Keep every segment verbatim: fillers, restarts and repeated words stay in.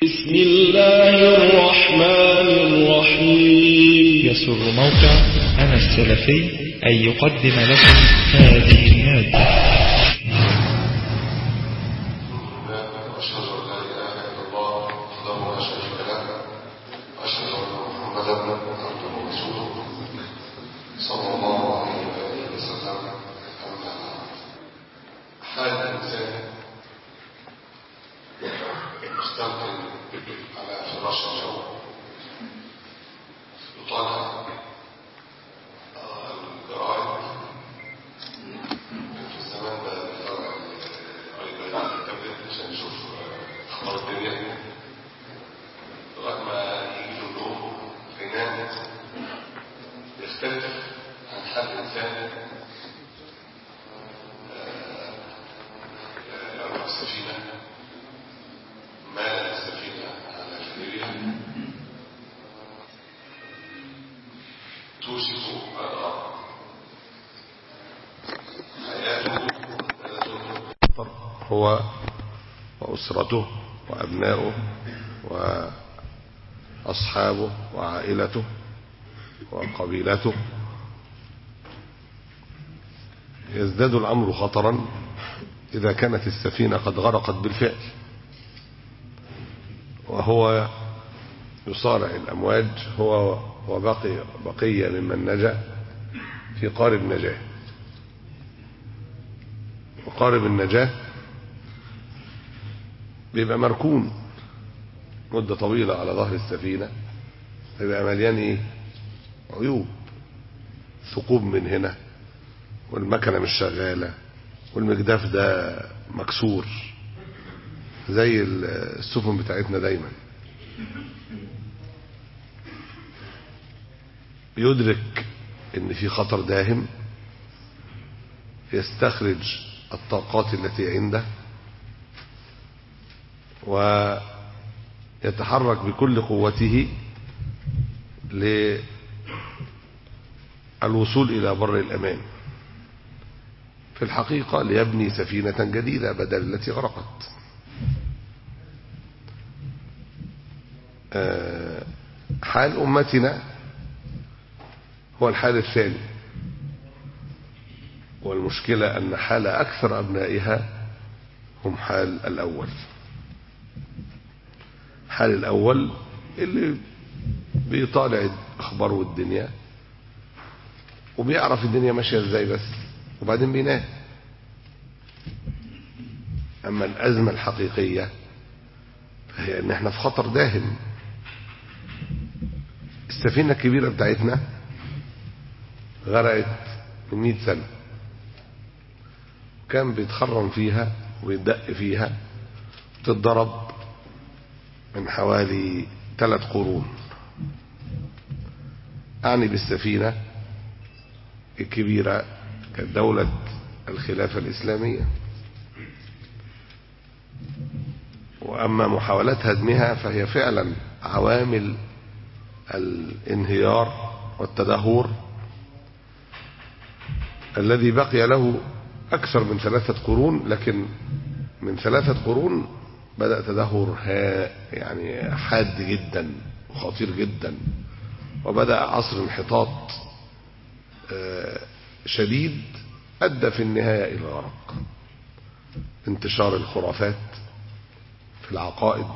بسم الله الرحمن الرحيم. يسر موقع أنا السلفي أن يقدم لكم هذه المادة. أشهد أن لا إله إلا الله وحده لا شريك له وأشهد أن محمدا عبده ورسوله صلى الله عليه وآله وسلم. أما بعد، حال الإنسان مستلقٍ على فراش الجو يطالع الجرائد في الزمان ده، بيطالع الايباد التابلت عشان يشوف اخبار الدنيا لغايه ما يجي له النوم فينام. يختلف عن حال الانسان لو السفينه مالت السفينه على جزيره توشك الارض حياته هو وأسرته وأبناؤه وأصحابه وعائلته وقبيلته. يزداد الأمر خطرا إذا كانت السفينة قد غرقت بالفعل، وهو يصارع الأمواج هو وبقي بقية ممن نجا في قارب نجاة. وقارب النجاة بيبقى مركون مدة طويلة على ظهر السفينة، بيبقى مليان ايه؟ عيوب، ثقوب من هنا، والمكنة مش شغالة، والمجداف ده مكسور زي السفن بتاعتنا دايما. يدرك ان في خطر داهم، يستخرج الطاقات التي عنده ويتحرك بكل قوته للوصول إلى بر الأمان، في الحقيقة ليبني سفينة جديدة بدل التي غرقت. حال أمتنا هو الحال الثاني، والمشكلة أن حال أكثر أبنائها هم حال الأول. حال الأول اللي بيطالع أخباره الدنيا وبيعرف الدنيا ماشية ازاي بس، وبعدين بينام. أما الأزمة الحقيقية فهي أن احنا في خطر داهم. السفينة الكبيرة بتاعتنا غرقت من مئة سنة، كان بيتخرم فيها ويدق فيها، تتضرب من حوالي ثلاث قرون. أعني بالسفينة الكبيرة كانت دولة الخلافة الإسلامية، وأما محاولات هدمها فهي فعلا عوامل الانهيار والتدهور الذي بقي له أكثر من ثلاثة قرون. لكن من ثلاثة قرون بدأ تدهور يعني حاد جدا وخطير جدا، وبدأ عصر انحطاط شديد أدى في النهاية إلى الغرق. انتشار الخرافات في العقائد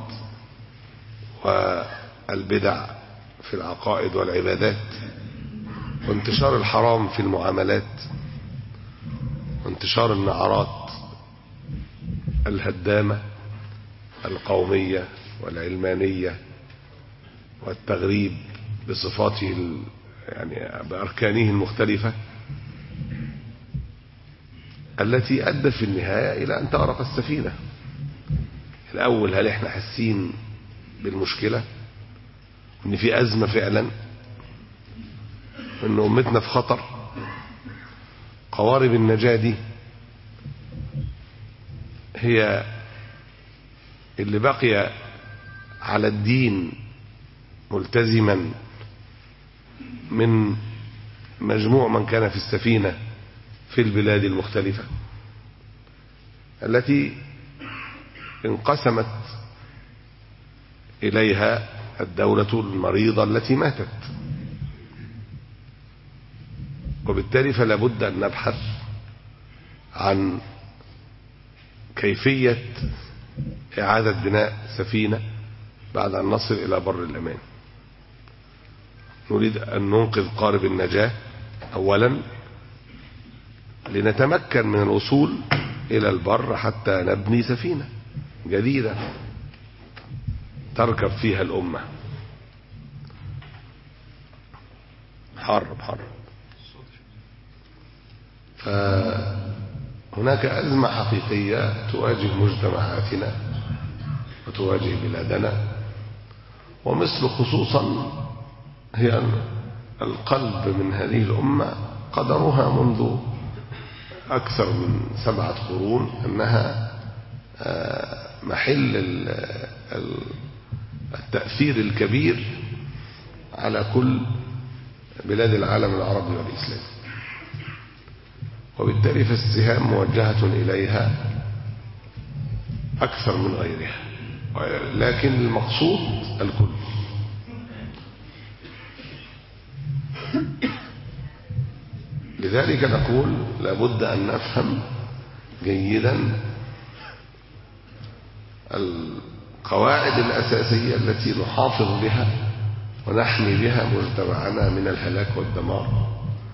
والبدع في العقائد والعبادات، وانتشار الحرام في المعاملات، وانتشار النعرات الهدامة القومية والعلمانية والتغريب بصفاته يعني بأركانه المختلفة، التي أدت في النهاية إلى أن تغرق السفينة. الأول، هل احنا حاسين بالمشكلة ان في أزمة فعلا، ان أمتنا في خطر؟ قوارب النجاة دي هي اللي بقي على الدين ملتزما من مجموع من كان في السفينة في البلاد المختلفة التي انقسمت إليها الدولة المريضة التي ماتت. وبالتالي فلا بد أن نبحث عن كيفية إعادة بناء سفينة بعد أن نصل إلى بر الأمان. نريد أن ننقذ قارب النجاة أولا لنتمكن من الوصول إلى البر حتى نبني سفينة جديدة تركب فيها الأمة. حرب حرب فهناك أزمة حقيقية تواجه مجتمعاتنا وتواجه بلادنا، ومصر خصوصا هي القلب من هذه الأمة. قدرها منذ أكثر من سبعة قرون أنها محل التأثير الكبير على كل بلاد العالم العربي والإسلامي، وبالتالي فالسهام موجهة إليها أكثر من غيرها، لكن المقصود الكل. لذلك نقول لابد أن نفهم جيدا القواعد الأساسية التي نحافظ بها ونحمي بها مجتمعنا من الهلاك والدمار،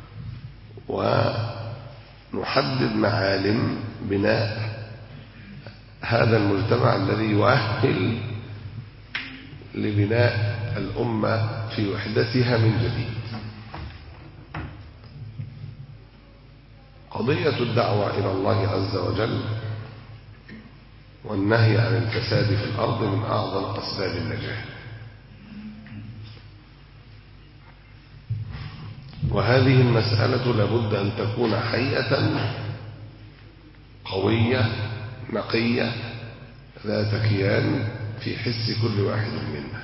ونحدد معالم بناء هذا المجتمع الذي يؤهل لبناء الأمة في وحدتها من جديد. قضية الدعوة إلى الله عز وجل والنهي عن الفساد في الأرض من أعظم أسباب النجاة، وهذه المسألة لابد أن تكون حية قوية نقية ذات كيان في حس كل واحد منا.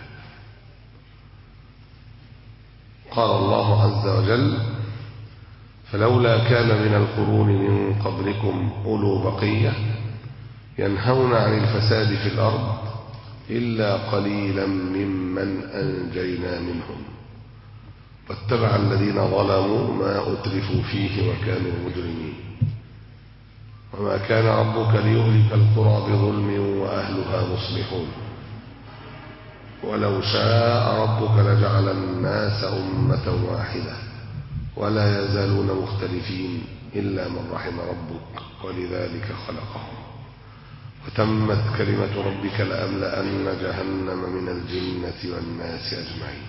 قال الله عز وجل: فلولا كان من القرون من قبلكم أولو بقية ينهون عن الفساد في الأرض إلا قليلا ممن أنجينا منهم واتبع الذين ظلموا ما أترفوا فيه وكانوا مجرمين وما كان ربك ليهلك القرى بظلم وأهلها مصلحون ولو شاء ربك لجعل الناس أمة واحدة ولا يزالون مختلفين إلا من رحم ربك ولذلك خلقهم وتمت كلمة ربك لأملأن جهنم من الجنة والناس أجمعين.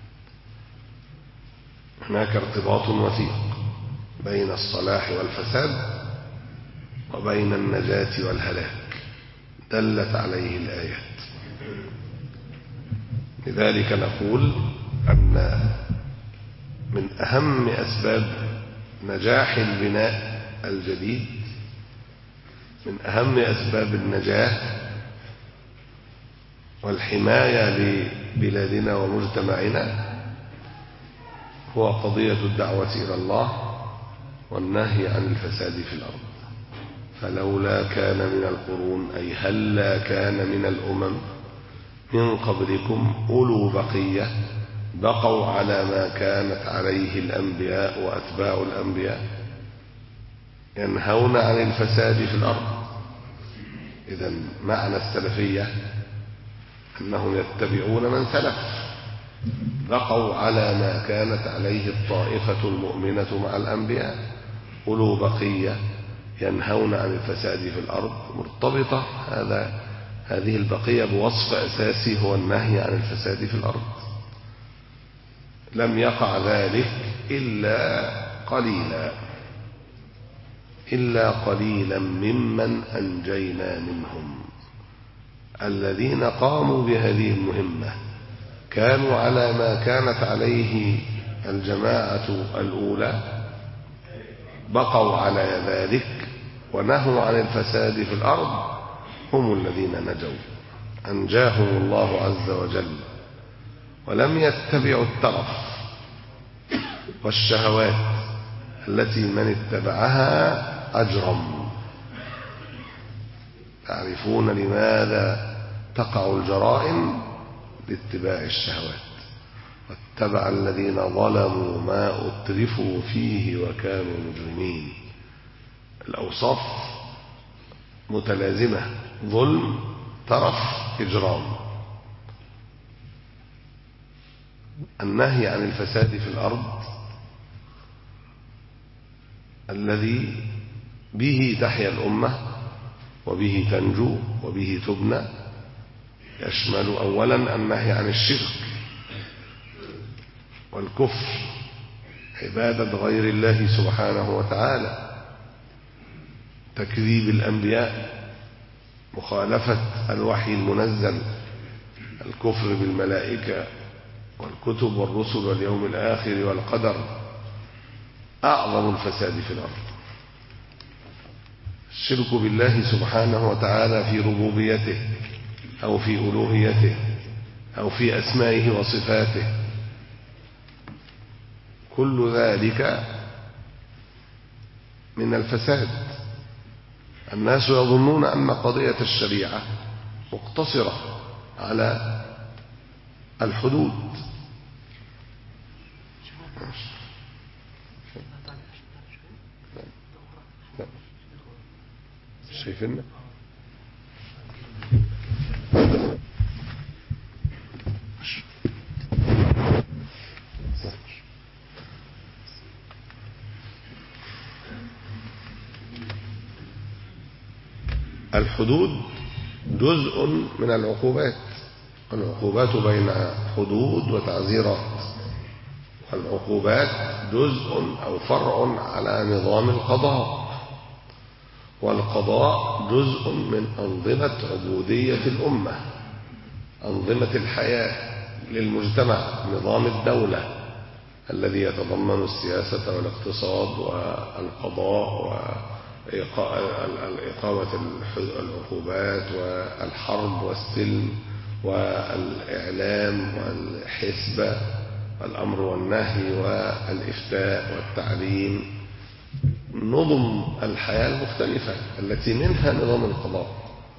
هناك ارتباط وثيق بين الصلاح والفساد وبين النجاة والهلاك دلت عليه الآيات. لذلك نقول أن من أهم أسباب نجاح البناء الجديد، من أهم أسباب النجاة والحماية لبلادنا ومجتمعنا هو قضية الدعوة إلى الله والنهي عن الفساد في الأرض. فلولا كان من القرون أي هلا كان من الأمم من قبلكم أولو بقية بقوا على ما كانت عليه الأنبياء وأتباع الأنبياء ينهون عن الفساد في الأرض. إذن معنى السلفية أنهم يتبعون من سلف، بقوا على ما كانت عليه الطائفة المؤمنة مع الأنبياء. أولو بقية ينهون عن الفساد في الأرض مرتبطة هذا هذه البقية بوصف أساسي هو النهي عن الفساد في الأرض. لم يقع ذلك إلا قليلا إلا قليلا ممن أنجينا منهم. الذين قاموا بهذه المهمة كانوا على ما كانت عليه الجماعة الأولى، بقوا على ذلك ونهوا عن الفساد في الأرض، هم الذين نجوا أنجاهم الله عز وجل، ولم يتبعوا الترف والشهوات التي من اتبعها أجرم. تعرفون لماذا تقع الجرائم لاتباع الشهوات. واتبع الذين ظلموا ما أترفوا فيه وكانوا مجرمين. الأوصاف متلازمة: ظلم، ترف، إجرام. النهي عن الفساد في الأرض الذي به تحيا الأمة وبه تنجو وبه تبنى يشمل أولا النهي عن الشرك والكفر، عبادة غير الله سبحانه وتعالى، تكذيب الأنبياء، مخالفة الوحي المنزل، الكفر بالملائكة والكتب والرسل واليوم الآخر والقدر، أعظم الفساد في الأرض. الشرك بالله سبحانه وتعالى في ربوبيته أو في ألوهيته أو في أسمائه وصفاته، كل ذلك من الفساد. الناس يظنون أن قضية الشريعة مقتصرة على الحدود. شايفين الحدود جزء من العقوبات. العقوبات بين حدود وتعزيرات، والعقوبات جزء أو فرع على نظام القضاء، والقضاء جزء من أنظمة عبودية الأمة، أنظمة الحياة للمجتمع، نظام الدولة الذي يتضمن السياسة والاقتصاد والقضاء وإقامة العقوبات والحرب والسلم والإعلام والحسبة والأمر والنهي والإفتاء والتعليم، نظم الحياة المختلفة التي منها نظام القضاء.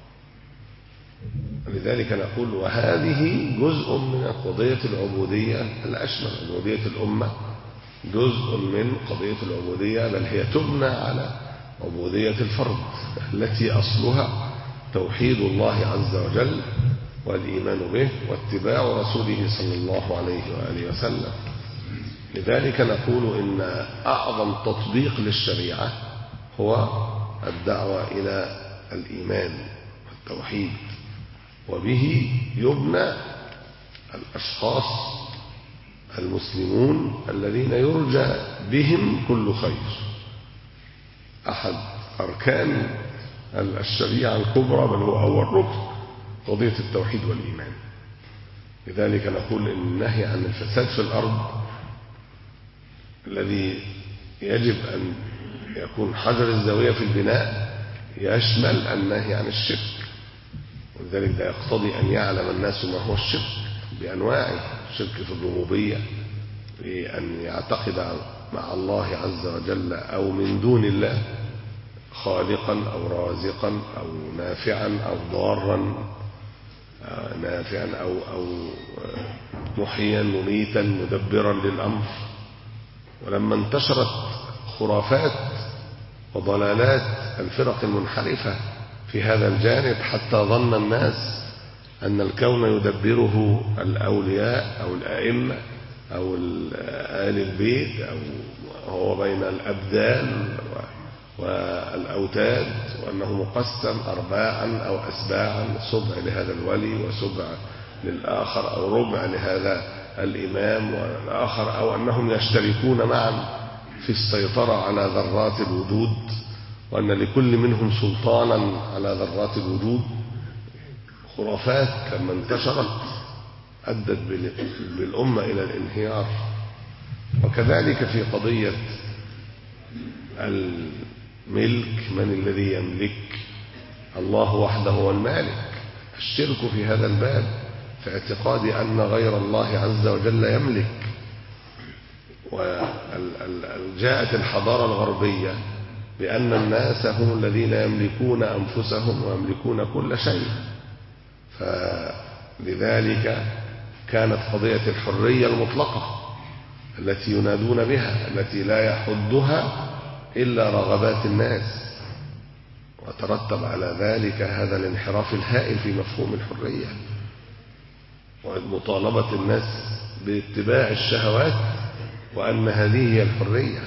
لذلك نقول وهذه جزء من قضية العبودية الأشمل. عبودية الأمة جزء من قضية العبودية، بل هي تبنى على عبودية الفرد التي أصلها توحيد الله عز وجل والإيمان به واتباع رسوله صلى الله عليه وآله وسلم. لذلك نقول إن أعظم تطبيق للشريعة هو الدعوة إلى الإيمان والتوحيد، وبه يبنى الأشخاص المسلمون الذين يرجى بهم كل خير. أحد أركان الشريعة الكبرى، بل هو أول ركن، قضية التوحيد والإيمان. لذلك نقول إن النهي عن الفساد في الأرض الذي يجب أن يكون حجر الزاوية في البناء يشمل النهي عن الشرك، ولذلك ده يقتضي أن يعلم الناس ما هو الشرك بأنواعه: الشرك في الربوبية، بأن يعتقد مع الله عز وجل أو من دون الله خالقا أو رازقا أو نافعا أو ضارا، نافعا أو أو محيا مميتا مدبرا للأمر. ولما انتشرت خرافات وضلالات الفرق المنحرفة في هذا الجانب حتى ظن الناس أن الكون يدبره الأولياء أو الأئمة أو آل البيت، أو هو بين الأبدال والأوتاد، وأنه مقسم أرباعا أو أسباعا، سبع لهذا الولي وسبع للآخر، أو ربع لهذا الإمام والآخر، أو أنهم يشتركون معا في السيطرة على ذرات الوجود، وأن لكل منهم سلطانا على ذرات الوجود. خرافات لما انتشرت أدت بالأمة إلى الانهيار. وكذلك في قضية الملك، من الذي يملك؟ الله وحده هو المالك. الشرك في هذا الباب في اعتقاد أن غير الله عز وجل يملك. وجاءت الحضارة الغربية بأن الناس هم الذين يملكون أنفسهم ويملكون كل شيء، فلذلك كانت قضية الحرية المطلقة التي ينادون بها، التي لا يحدها إلا رغبات الناس، وترتب على ذلك هذا الانحراف الهائل في مفهوم الحرية ومطالبة الناس باتباع الشهوات وأن هذه هي الحرية.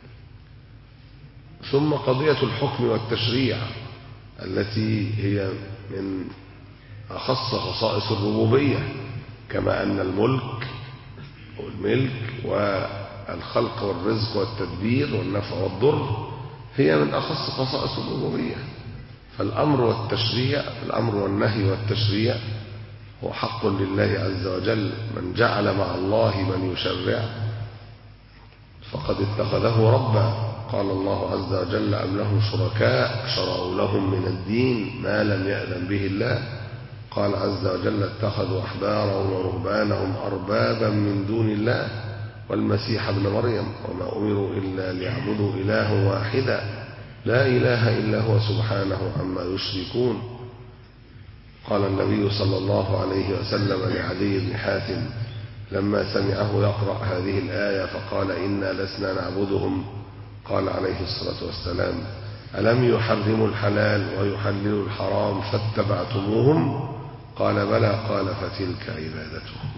ثم قضية الحكم والتشريع التي هي من أخص خصائص الربوبية، كما أن الملك والملك والخلق والرزق والتدبير والنفع والضر هي من أخص خصائص الربوبية. فالأمر والتشريع، الأمر والنهي والتشريع هو حق لله عز وجل. من جعل مع الله من يشرع فقد اتخذه ربا. قال الله عز وجل: أم لهم شركاء شرعوا لهم من الدين ما لم يأذن به الله. قال عز وجل: اتخذوا أحبارهم ورهبانهم أربابا من دون الله والمسيح ابن مريم وما أمروا إلا ليعبدوا إله واحدا لا إله إلا هو سبحانه عما يشركون. قال النبي صلى الله عليه وسلم لعدي بن حاتم لما سمعه يقرأ هذه الآية فقال: إنا لسنا نعبدهم. قال عليه الصلاة والسلام: ألم يحرموا الحلال ويحللوا الحرام فاتبعتموهم؟ قال: بلى. قال: فتلك عبادتهم.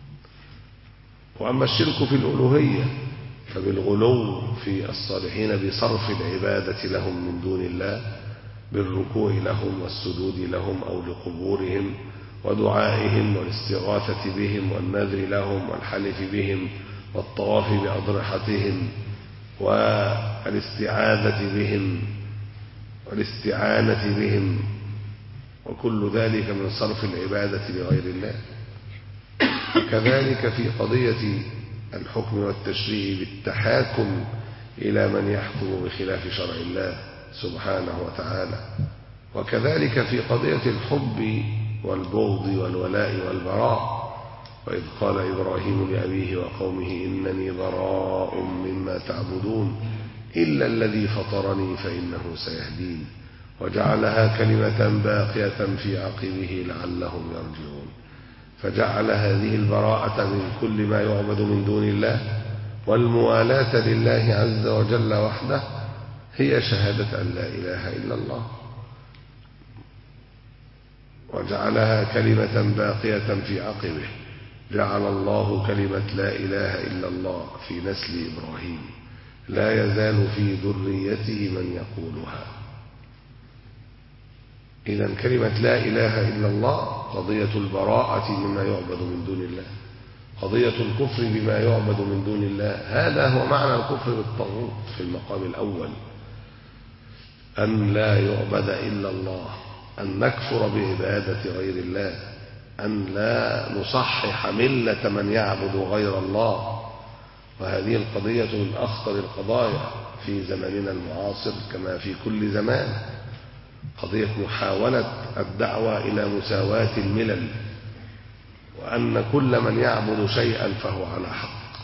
وأما الشرك في الألوهية فبالغلو في الصالحين بصرف العبادة لهم من دون الله، بالركوع لهم والسجود لهم أو لقبورهم ودعائهم والاستغاثة بهم والنذر لهم والحلف بهم والطواف بأضرحتهم والاستعاذة بهم والاستعانة بهم، وكل ذلك من صرف العبادة لغير الله. وكذلك في قضية الحكم والتشريع بالتحاكم إلى من يحكم بخلاف شرع الله سبحانه وتعالى. وكذلك في قضية الحب والبغض والولاء والبراء. وإذ قال إبراهيم لأبيه وقومه إنني براء مما تعبدون إلا الذي فطرني فإنه سيهدين وجعلها كلمة باقية في عقبه لعلهم يرجعون. فجعل هذه البراءة من كل ما يعبد من دون الله والموالاة لله عز وجل وحده هي شهادة أن لا إله إلا الله، وجعلها كلمة باقية في عقبه. جعل الله كلمة لا إله إلا الله في نسل إبراهيم لا يزال في ذريته من يقولها. إذن كلمة لا إله إلا الله قضية البراءة مما يعبد من دون الله، قضية الكفر بما يعبد من دون الله. هذا هو معنى الكفر بالطاغوت في المقام الأول، أن لا يعبد إلا الله، أن نكفر بعبادة غير الله، أن لا نصحح ملة من يعبد غير الله. وهذه القضية من أخطر القضايا في زماننا المعاصر كما في كل زمان، قضية محاولة الدعوة إلى مساواة الملل، وأن كل من يعبد شيئا فهو على حق،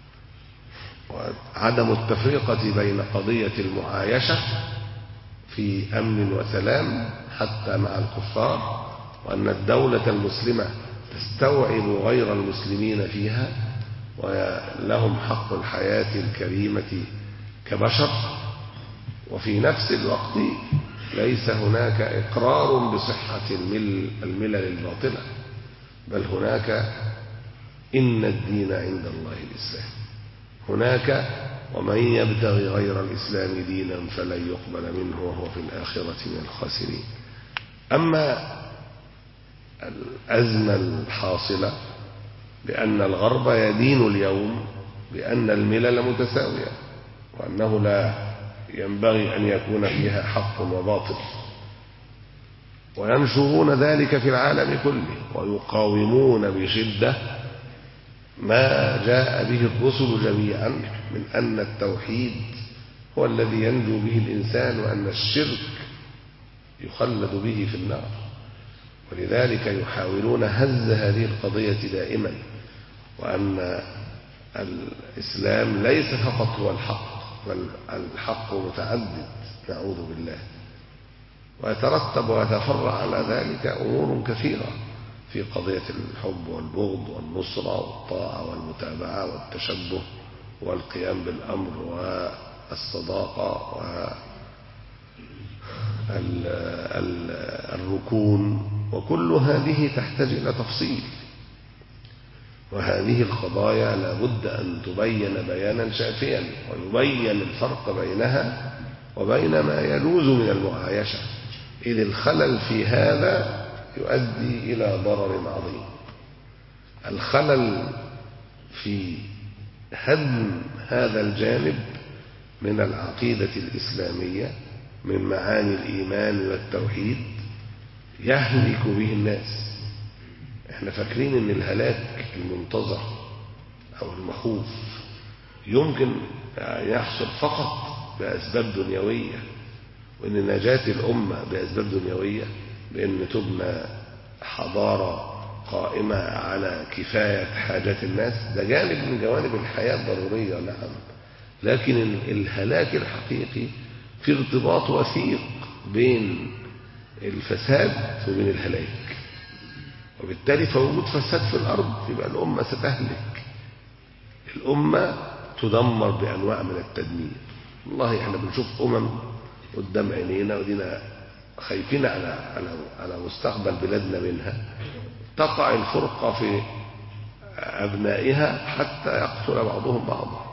وعدم التفرقة بين قضية المعايشة في أمن وسلام حتى مع الكفار، وأن الدولة المسلمة تستوعب غير المسلمين فيها ولهم حق الحياة الكريمة كبشر، وفي نفس الوقت ليس هناك إقرار بصحة الملل الباطلة، بل هناك إن الدين عند الله الإسلام. هناك ومن يبتغي غير الإسلام دينا فلن يقبل منه وهو في الآخرة من الخاسرين. أما الأزمة الحاصلة بأن الغرب يدين اليوم بأن الملل متساوية، وأنه لا ينبغي أن يكون فيها حق وباطل، وينشرون ذلك في العالم كله، ويقاومون بشدة ما جاء به الرسل جميعا من أن التوحيد هو الذي ينجو به الإنسان، وأن الشرك يخلد به في النار. ولذلك يحاولون هز هذه القضية دائما، وأن الإسلام ليس فقط هو الحق، بل الحق متعدد نعوذ بالله، ويترتب ويتفرع على ذلك أمور كثيرة. في قضية الحب والبغض والنصرة والطاعة والمتابعة والتشبه والقيام بالأمر والصداقة والركون، وكل هذه تحتاج إلى تفصيل. وهذه القضايا لابد أن تبين بيانا شافيا، ويبين الفرق بينها وبين ما يجوز من المعايشة، إذ الخلل في هذا يؤدي إلى ضرر عظيم. الخلل في هدم هذا الجانب من العقيدة الإسلامية من معاني الإيمان والتوحيد يهلك به الناس. احنا فاكرين ان الهلاك المنتظر او المخوف يمكن يحصل فقط بأسباب دنيوية، وان نجاة الأمة بأسباب دنيوية، بأن تبنى حضارة قائمة على كفاية حاجات الناس. ده جانب من جوانب الحياة الضرورية، نعم، لكن الهلاك الحقيقي في ارتباط وثيق بين الفساد وبين الهلاك، وبالتالي فوجود فساد في الأرض يبقى الأمة ستهلك، الأمة تدمر بأنواع من التدمير. والله احنا بنشوف أمم قدام عينينا ودينا خايفين على على على مستقبل بلادنا منها، تقع الفرقة في أبنائها حتى يقتل بعضهم بعضا،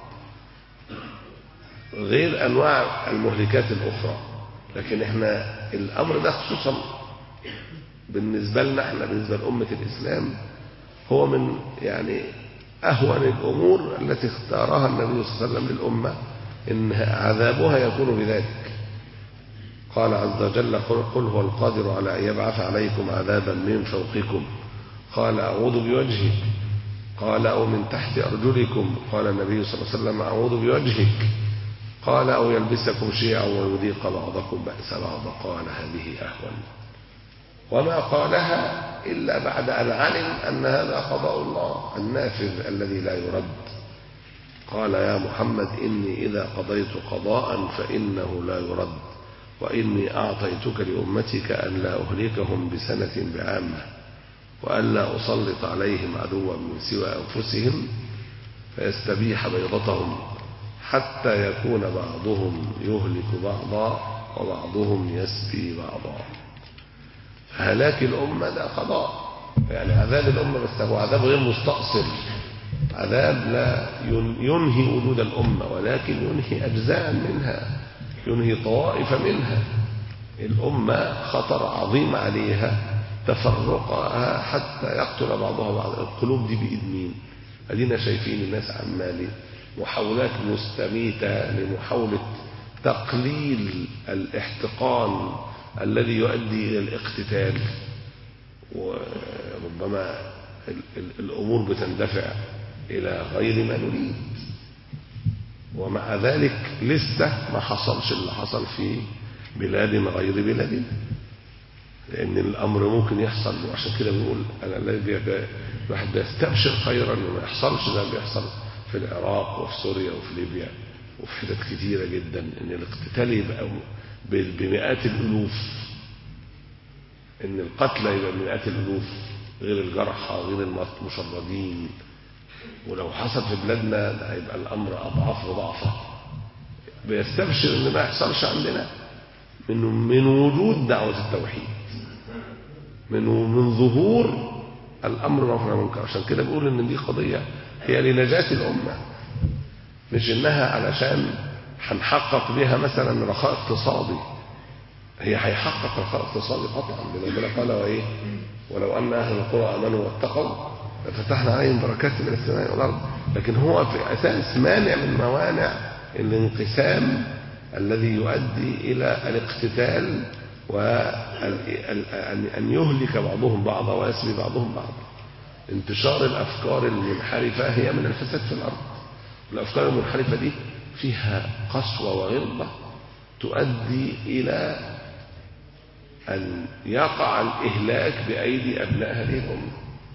غير أنواع المهلكات الأخرى. لكن احنا الأمر ده خصوصا بالنسبة لنا احنا، بالنسبة لأمة الإسلام، هو من يعني أهون الأمور التي اختارها النبي صلى الله عليه وسلم للأمة، إن عذابها يكون بذلك. قال عز وجل: قل هو القادر على أن يبعث عليكم عذابا من فوقكم، قال أعوذ بوجهك، قال أو من تحت أرجلكم، قال النبي صلى الله عليه وسلم أعوذ بوجهك، قال أو يلبسكم شيعا ويذيق بعضكم بأس بعض، قال هذه أهون. وما قالها إلا بعد أن علم أن هذا قضاء الله النافذ الذي لا يرد. قال: يا محمد إني إذا قضيت قضاء فإنه لا يرد، وإني أعطيتك لأمتك أن لا أهلكهم بسنة بعامة، وأن لا أسلط عليهم عدوا من سوى أنفسهم فيستبيح بيضتهم، حتى يكون بعضهم يهلك بعضا وبعضهم يسبي بعضا. هلاك الأمة ده قضاء، يعني عذاب الأمة، بس هو عذاب غير مستأصل، عذاب لا ينهي وجود الأمة، ولكن ينهي أجزاء منها، ينهي طوائف منها. الأمة خطر عظيم عليها تفرقها حتى يقتل بعضها بعض. القلوب دي بإيد مين؟ أدينا شايفين الناس عمالين محاولات مستميتة لمحاولة تقليل الاحتقان الذي يؤدي إلى الاقتتال، وربما الأمور بتندفع إلى غير ما نريد. ومع ذلك لسه ما حصلش اللي حصل في بلاد غير بلادنا، لأن الأمر ممكن يحصل. وعشان كده بنقول الذي الواحد بيستبشر خيرا وما يحصلش ده بيحصل في العراق وفي سوريا وفي ليبيا وفي حتت كتيرة جدا، إن الاقتتال يبقى بمئات الألوف، إن القتلى يبقى بمئات الألوف، غير الجرحى غير المشردين. ولو حصل في بلادنا ده هيبقى الأمر أضعاف وضعفة. بيستبشر إن ما يحصلش عندنا من من وجود دعوة التوحيد، من من ظهور الأمر معروف والمنكر. عشان كده بيقول إن دي قضية هي لنجاة الأمة، مش إنها علشان هنحقق بها مثلا رخاء اقتصادي. هي هيحقق رخاء اقتصادي قطعا، ربنا قال: وإيه ولو أن أهل القرى آمنوا واتقوا لفتحنا عليهم بركات من السماء والأرض. لكن هو في أساس مانع من موانع الانقسام الذي يؤدي إلى الاقتتال وأن يهلك بعضهم بعضا ويسبي بعضهم بعضا. انتشار الأفكار المنحرفة هي من الفساد في الأرض. الأفكار المنحرفة دي فيها قسوة وغلظة تؤدي إلى أن يقع الإهلاك بأيدي أبناء هذه الأمة.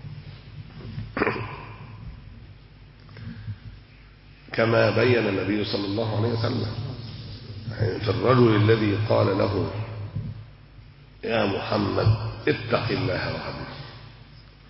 كما بين النبي صلى الله عليه وسلم في الرجل الذي قال له: يا محمد اتق الله وعدل،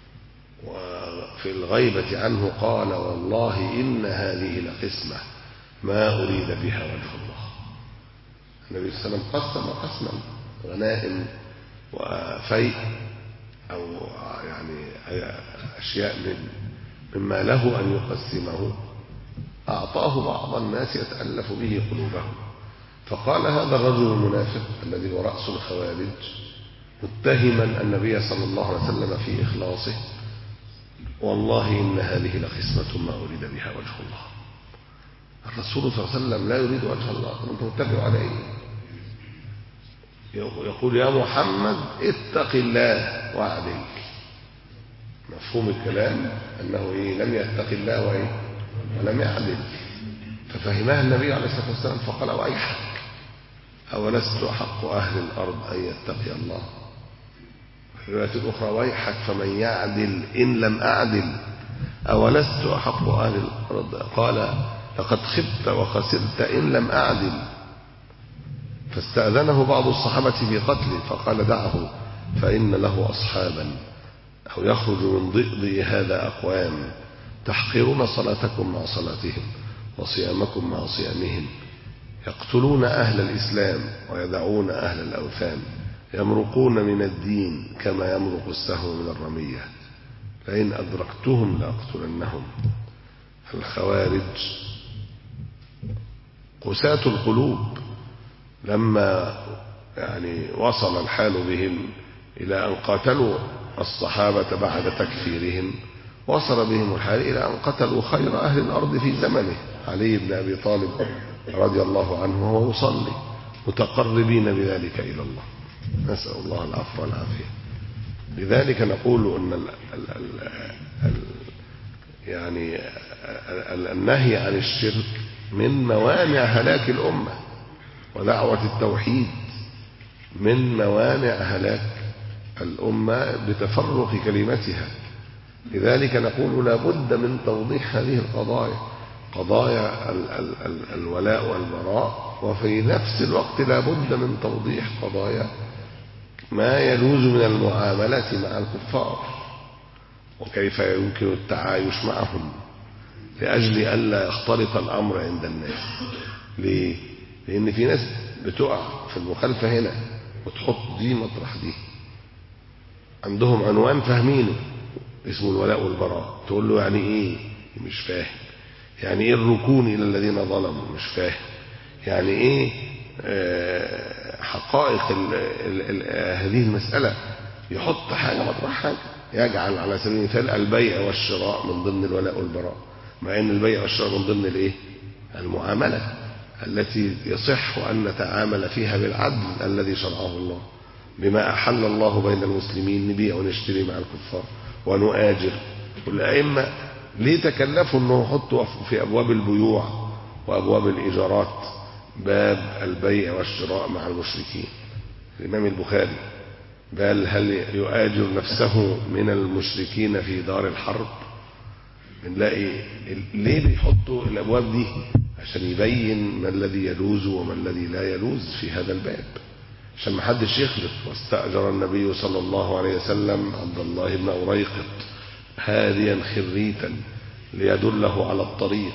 في الغيبة عنه قال والله إن هذه لقسمة ما أريد بها وجه الله. النبي صلى الله عليه وسلم قسم قسما غنائم وفيء أو يعني أشياء من مما له أن يقسمه، أعطاه بعض الناس يتألف به قلوبهم. فقال هذا الرجل المنافق الذي هو رأس الخوارج متهما النبي صلى الله عليه وسلم في إخلاصه والله إن هذه لقسمة ما أريد بها وجه الله. الرسول صلى الله عليه وسلم لا يريد وجه الله، أنت متبع عليه. يقول يا محمد اتق الله وعدل. مفهوم الكلام أنه إيه؟ لم يتق الله وإيه؟ ولم يعدل. ففهمها النبي عليه الصلاة والسلام فقال ويحك أولست أحق أهل الأرض أن يتقي الله. في الرواية الأخرى ويحك فمن يعدل إن لم أعدل أولست أحق أهل الأرض. قال لقد خبت وخسرت إن لم أعدل. فاستأذنه بعض الصحابة في قتله فقال دعه فإن له أصحابا أو يخرج من ضئضئ هذا أقوام تحقرون صلاتكم مع صلاتهم وصيامكم مع صيامهم، يقتلون أهل الإسلام ويدعون أهل الأوثان، يمرقون من الدين كما يمرق السهم من الرمية، لئن أدركتهم لأقتلنهم. الخوارج قساة القلوب لما يعني وصل الحال بهم إلى أن قاتلوا الصحابة بعد تكفيرهم، وصل بهم الحال إلى أن قتلوا خير أهل الأرض في زمنه علي بن أبي طالب رضي الله عنه وهو يصلي متقربين بذلك إلى الله. نسأل الله العفو والعافية. لذلك نقول أن ال ال ال ال يعني النهي عن الشرك من موانع هلاك الأمة، ودعوة التوحيد من موانع هلاك الأمة بتفرق كلمتها. لذلك نقول لا بد من توضيح هذه القضايا، قضايا ال ال ال الولاء والبراء، وفي نفس الوقت لا بد من توضيح قضايا ما يجوز من المعاملة مع الكفار وكيف يمكن التعايش معهم لأجل ألا يختلط الأمر عند الناس. ليه؟ لأن في ناس بتقع في المخالفة هنا وتحط دي مطرح دي، عندهم عنوان فاهمينه اسمه الولاء والبراء، تقول له يعني ايه؟ مش فاهم. يعني ايه الركون الى الذين ظلموا؟ مش فاهم. يعني ايه آه حقائق ال ال ال هذه المسألة؟ يحط حاجة مطرح حاجة، يجعل على سبيل المثال البيع والشراء من ضمن الولاء والبراء، مع ان البيع والشراء من ضمن الايه؟ المعاملة التي يصح أن نتعامل فيها بالعدل الذي شرعه الله، بما أحل الله بين المسلمين، نبيع ونشتري مع الكفار ونؤاجر. والأئمة ليه تكلفوا أنه يحطوا في أبواب البيوع وأبواب الإيجارات باب البيع والشراء مع المشركين؟ الإمام البخاري قال هل يؤاجر نفسه من المشركين في دار الحرب؟ بنلاقي ليه بيحطوا الأبواب دي؟ عشان يبين ما الذي يجوز وما الذي لا يجوز في هذا الباب، عشان ما حدش يخلط. واستأجر النبي صلى الله عليه وسلم عبد الله بن أريقط هاديا خريتا ليدله على الطريق،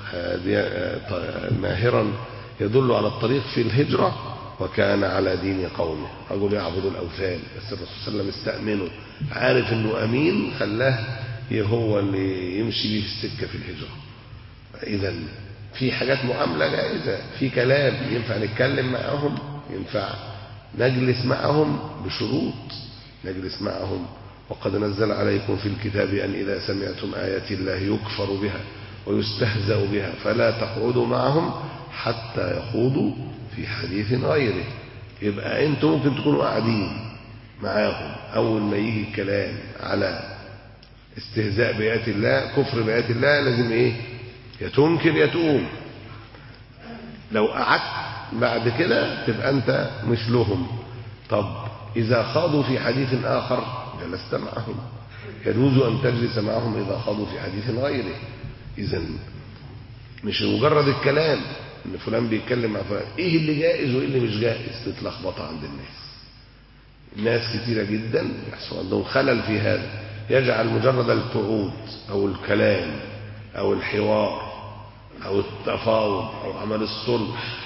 ماهرا يدل على الطريق في الهجرة، وكان على دين قومه، رجل يعبد الأوثان، بس الرسول صلى الله عليه وسلم استأمنه، عارف انه أمين، خلاه هو اللي يمشي بيه في السكة في الهجرة. إذا في حاجات معاملة جائزة، في كلام ينفع نتكلم معهم، ينفع نجلس معهم بشروط نجلس معهم. وقد نزل عليكم في الكتاب أن إذا سمعتم آيات الله يكفر بها ويستهزأ بها فلا تقعدوا معهم حتى يخوضوا في حديث غيره. يبقى أنتم ممكن تكونوا قاعدين معاهم، أول ما يجي الكلام على استهزاء بآيات الله، كفر بآيات الله، لازم إيه؟ يتنكر يتقوم. لو قعدت بعد كده تبقى أنت مثلهم. طب إذا خاضوا في حديث آخر جلست معهم، يجوز أن تجلس معهم إذا خاضوا في حديث غيره. إذن مش مجرد الكلام إن فلان بيتكلم مع فلان، إيه اللي جائز وإيه اللي مش جائز، تتلخبط عند الناس. ناس كتيرة جدا يحصل عندهم خلل في هذا، يجعل مجرد القعود أو الكلام أو الحوار أو التفاوض أو عمل الصلح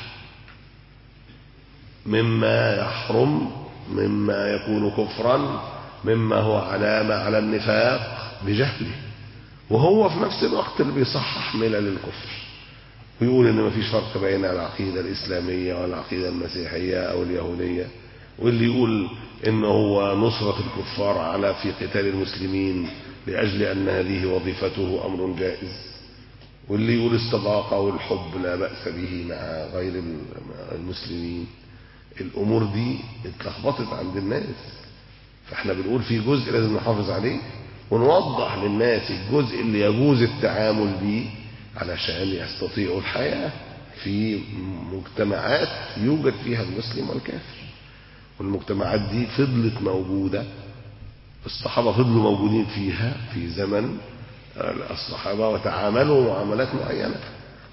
مما يحرم، مما يكون كفرا، مما هو علامة على النفاق بجهله، وهو في نفس الوقت اللي بيصحح ملل الكفر ويقول إن ما فيش فرق بين العقيدة الإسلامية والعقيدة المسيحية أو اليهودية، واللي يقول إنه هو نصرة الكفار على في قتال المسلمين لأجل أن هذه وظيفته أمر جائز، واللي يقول الصداقة والحب لا بأس به مع غير المسلمين. الأمور دي اتلخبطت عند الناس، فاحنا بنقول في جزء لازم نحافظ عليه ونوضح للناس الجزء اللي يجوز التعامل به علشان يستطيعوا الحياة في مجتمعات يوجد فيها المسلم والكافر. والمجتمعات دي فضلت موجودة، الصحابة فضلوا موجودين فيها في زمن الصحابة وتعاملوا معاملات معينة.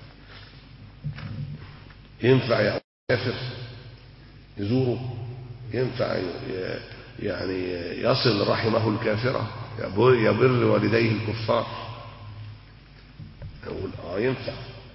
ينفع يعود كافر يزوره، ينفع يعني يصل رحمه الكافرة، يبر والديه الكفار، يقول اه ينفع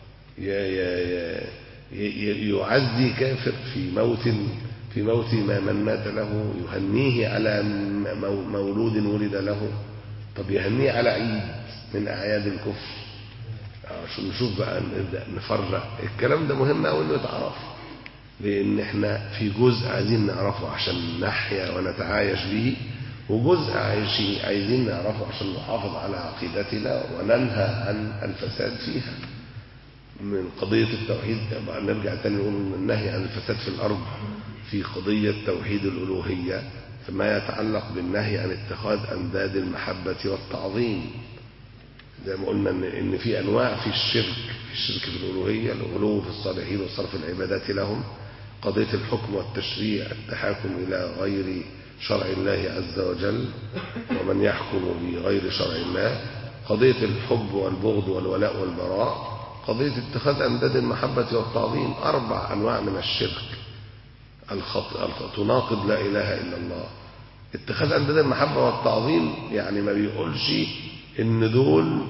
يعزي كافر في موت في موت ما من مات له، يهنيه على مولود ولد له. طب يهنيه على عيد من أعياد الكفر، عشان نشوف بقى نبدأ نفرق. الكلام ده مهم أوي إنه يتعرف، لأن احنا في جزء عايزين نعرفه عشان نحيا ونتعايش به، وجزء عايزين نعرفه عشان نحافظ على عقيدتنا وننهى عن الفساد فيها. من قضية التوحيد نرجع تاني نقول النهي عن الفساد في الأرض في قضية توحيد الألوهية، فما يتعلق بالنهي عن اتخاذ أنداد المحبة والتعظيم. زي ما قلنا إن في أنواع في الشرك، في الشرك في الألوهية، الغلو في الصالحين وصرف العبادات لهم، قضية الحكم والتشريع، التحاكم إلى غير شرع الله عز وجل ومن يحكم بغير شرع الله، قضية الحب والبغض والولاء والبراء، قضية اتخاذ أنداد المحبة والتعظيم. أربع أنواع من الشرك الخط... تناقض لا إله إلا الله. اتخاذ أنداد المحبة والتعظيم يعني ما بيقولش إن دول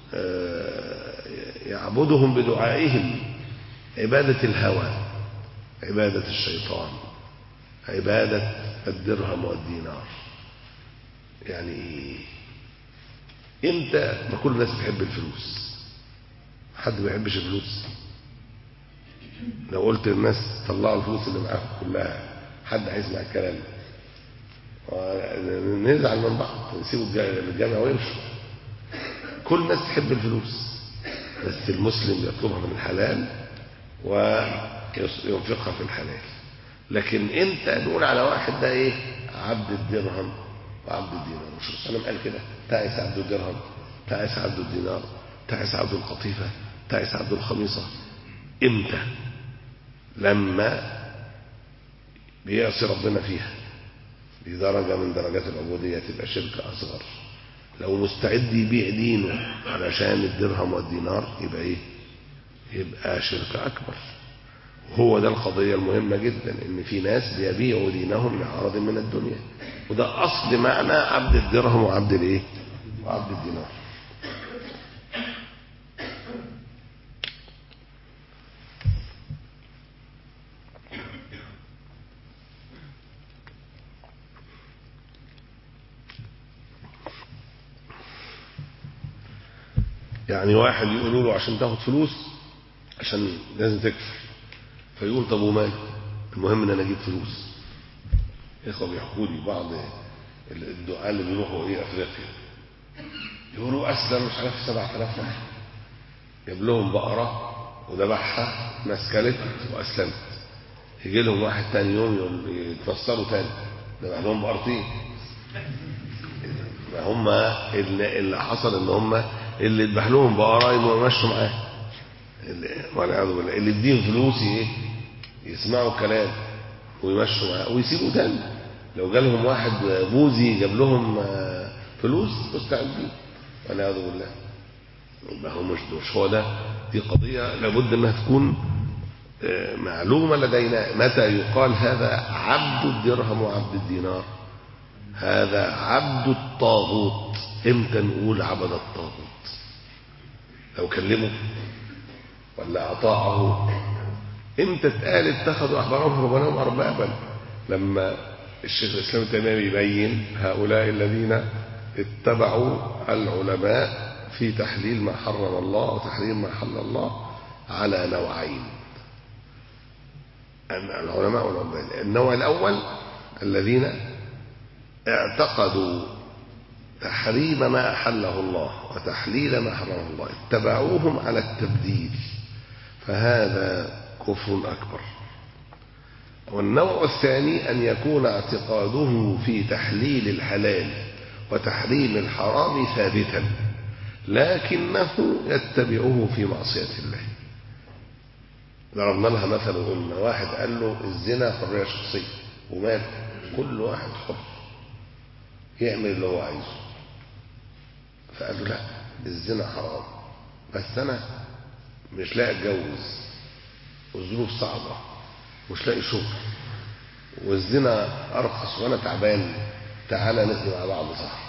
يعبدهم بدعائهم، عبادة الهوى، عبادة الشيطان، عبادة الدرهم والدينار. يعني امتى ما كل الناس بتحب الفلوس؟ حد ما يحبش الفلوس؟ لو قلت للناس طلعوا الفلوس اللي معاكم كلها، حد هيسمع الكلام؟ نزعل من بعض، نسيبوا الجامع ويمشوا. كل الناس تحب الفلوس، بس المسلم يطلبها من الحلال وينفقها في الحلال. لكن انت نقول على واحد ده ايه؟ عبد الدرهم وعبد الدينار. مش الرسول قال كده؟ تعس عبد الدرهم، تعس عبد الدينار، تعس عبد القطيفة، تعس عبد الخميصة. امتى؟ لما بيعصي ربنا فيها، دي درجة من درجات العبودية، تبقى شرك أصغر. لو مستعد يبيع دينه علشان الدرهم والدينار يبقى ايه؟ يبقى شرك أكبر. وهو ده القضية المهمة جدا، ان في ناس بيبيعوا دينهم لعرض من الدنيا، وده أصل معنى عبد الدرهم وعبد الايه؟ وعبد الدينار. يعني واحد يقولوا له عشان تاخد فلوس عشان لازم تكفر، فيقول طب ومال، المهم ان انا اجيب فلوس. اخوه بيحكوا لي بعض الدعاء اللي بيروحوا ايه افريقيا، يقولوا اسلم مش عارف سبعة آلاف واحد، جاب لهم بقره وذبحها مسكلت واسلمت. يجي لهم واحد تاني يوم يتفسروا تاني، ذبح لهم بقرتين. ما هم اللي حصل ان هم اللي ذبح لهم بقره يمشوا معاه، والعياذ بالله. اللي اديهم فلوس ايه؟ يسمعوا كلام ويمشوا معاه ويسيبوا تاني. لو جالهم واحد بوذي جاب لهم فلوس مستعدين، والعياذ بالله. يبقى هو مش مش هو ده. دي قضيه لابد انها تكون معلومه لدينا. متى يقال هذا عبد الدرهم وعبد الدينار؟ هذا عبد الطاغوت. امتى نقول عبد الطاغوت؟ لو كلمه ولا أطاعه؟ امتى اتقال اتخذوا أحبارهم ورهبانهم أربابا؟ لما الشيخ الإسلام تيمية يبين هؤلاء الذين اتبعوا العلماء في تحليل ما حرم الله وتحريم ما حل الله على نوعين: العلماء والعباد. النوع الأول الذين اعتقدوا تحريم ما أحله الله وتحليل ما حرمه الله، اتبعوهم على التبديل، فهذا كفر أكبر. والنوع الثاني أن يكون اعتقاده في تحليل الحلال وتحريم الحرام ثابتا، لكنه يتبعه في معصية الله. ضربنا لها مثل وقلنا واحد قال له الزنا حرية شخصية، ومات كل واحد حر يعمل اللي هو عايزه، فقال له لا الزنا حرام، بس أنا مش لاقي اتجوز والظروف صعبة مش لاقي شغل والزنا أرخص وأنا تعبان، تعالى نزني مع بعض، صح؟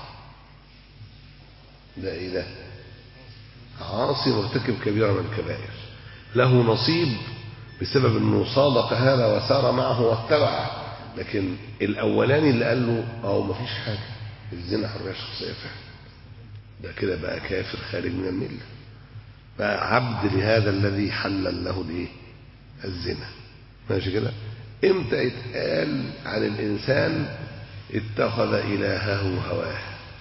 ده إيه ده؟ عاصي مرتكب كبيرة من الكبائر، له نصيب بسبب أنه صادق هذا وسار معه واتبعه. لكن الأولاني اللي قال له أو ما فيش حاجة، الزنا حرية شخصية فعلا، ده كده بقى كافر خارج من الملة، بقى عبد لهذا الذي حلل له الايه؟ الزنا. ماشي كده؟ امتى يتقال عن الإنسان اتخذ إلهه هواه؟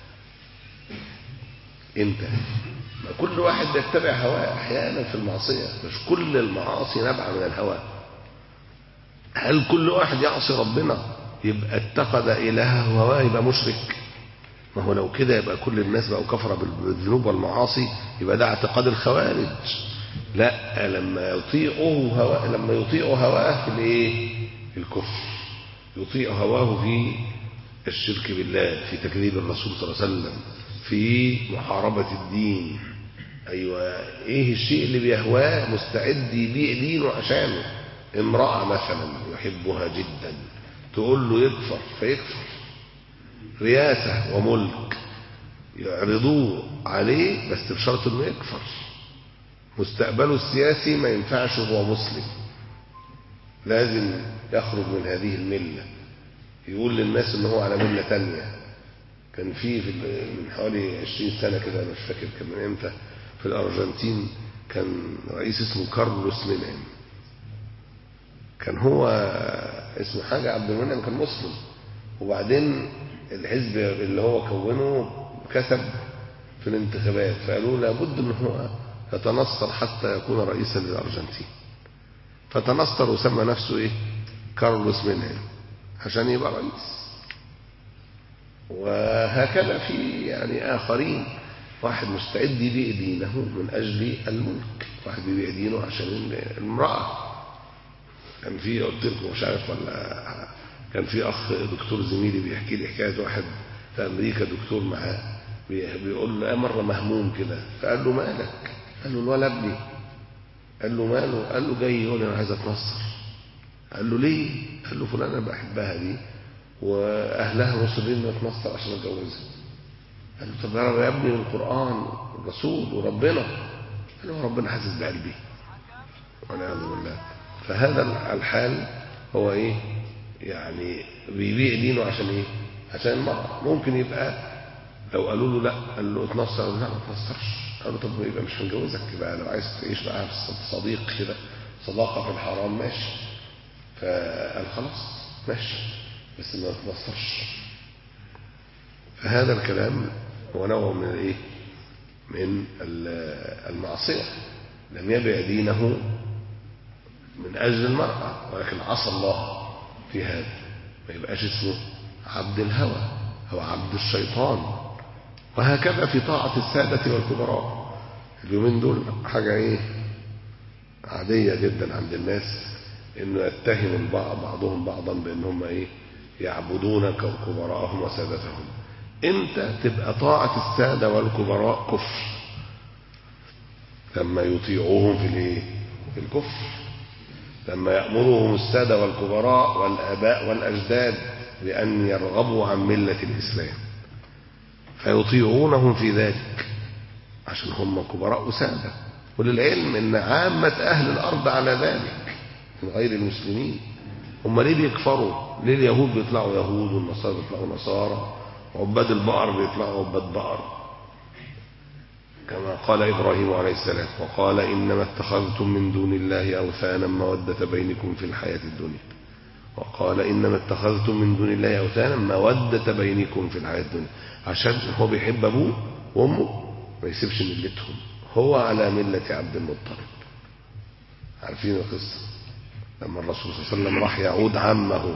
امتى؟ ما كل واحد يتبع هواه احيانا في المعصية، مش كل المعاصي نبع من الهوى. هل كل واحد يعصي ربنا يبقى اتخذ إلهه هواه يبقى مشرك؟ ما هو لو كده يبقى كل الناس بقوا كفرة بالذنوب والمعاصي، يبقى ده اعتقاد الخوارج. لا، لما يطيعه هواه، لما يطيع هواه في الايه؟ في الكفر، يطيع هواه في الشرك بالله، في تكذيب الرسول صلى الله عليه وسلم، في محاربة الدين. ايوه، ايه الشيء اللي بيهواه مستعد يبيع دينه عشانه؟ امرأة مثلا يحبها جدا تقول له يكفر فيكفر، رياسة وملك يعرضوه عليه بس بشرط انه يكفر، مستقبله السياسي ما ينفعش وهو مسلم، لازم يخرج من هذه الملة، يقول للناس انه هو على ملة تانية. كان في من حوالي عشرين سنة كده، مش فاكر كان من امتى، في الأرجنتين كان رئيس اسمه كارلوس مينام، كان هو اسمه حاجة عبد المنعم، كان مسلم، وبعدين الحزب اللي هو كونه كسب في الانتخابات، فقالوا لابد ان هو يتنصر حتى يكون رئيسا للأرجنتين، فتنصر وسمى نفسه ايه؟ كارلوس مينام، عشان يبقى رئيس. وهكذا في يعني آخرين، واحد مستعد يبيع دينه من أجل الملك، واحد يبيع دينه عشان المرأة. كان في، قلت لكم مش عارف ولا، كان في أخ دكتور زميلي بيحكي لي حكاية واحد في أمريكا دكتور معاه، بيقول له مرة مهموم كده، فقال له مالك؟ قال له الولد ابني. قال له ماله؟ قال له جاي يقول أنا عايز أتنصر. قال له ليه؟ قال له فلان أنا بحبها دي وأهلها مصرين يتنصر عشان أتجوزها. قال له طب يا ابني من القرآن والرسول وربنا. قال له ربنا حاسس بقلبي، والعياذ بالله. فهذا الحال هو ايه؟ يعني بيبيع دينه عشان ايه؟ عشان المرأة. ممكن يبقى لو قالوا له لا، قال له اتنصر، قال له لا ما اتنصرش، قال له طب يبقى مش هنجوزك، يبقى لو عايز تعيش معاها في صديق كده، صداقة في الحرام، ماشي. فقال خلاص ماشي، بس ما اتنصرش. فهذا الكلام هو نوع من الايه؟ من المعصية. لم يبع دينه من أجل المرأة، ولكن عصى الله في هذا، ما يبقاش اسمه عبد الهوى أو عبد الشيطان. وهكذا في طاعة السادة والكبراء. اليومين دول حاجة ايه؟ عادية جدا عند الناس، انه يتهم البعض بعضهم بعضا بانهم ايه؟ يعبدون كبراءهم وسادتهم. امتى تبقى طاعة السادة والكبراء كفر؟ لما يطيعوهم في الايه؟ في الكفر. لما يأمرهم السادة والكبراء والآباء والأجداد بأن يرغبوا عن ملة الإسلام فيطيعونهم في ذلك عشان هم كبراء وسادة. وللعلم أن عامة أهل الأرض على ذلك من غير المسلمين. هم ليه بيكفروا؟ ليه اليهود بيطلعوا يهود والنصارى بيطلعوا نصارى وعباد البقر بيطلعوا عباد بقر؟ كما قال إبراهيم عليه السلام: وقال إنما اتخذتم من دون الله أوثانا مودة بينكم في الحياة الدنيا. وقال إنما اتخذتم من دون الله أوثانا مودة بينكم في الحياة الدنيا، عشان هو بيحب أبوه وأمه ما يسيبش ملتهم. هو على ملة عبد المطلب. عارفين القصة لما الرسول صلى الله عليه وسلم راح يعود عمه،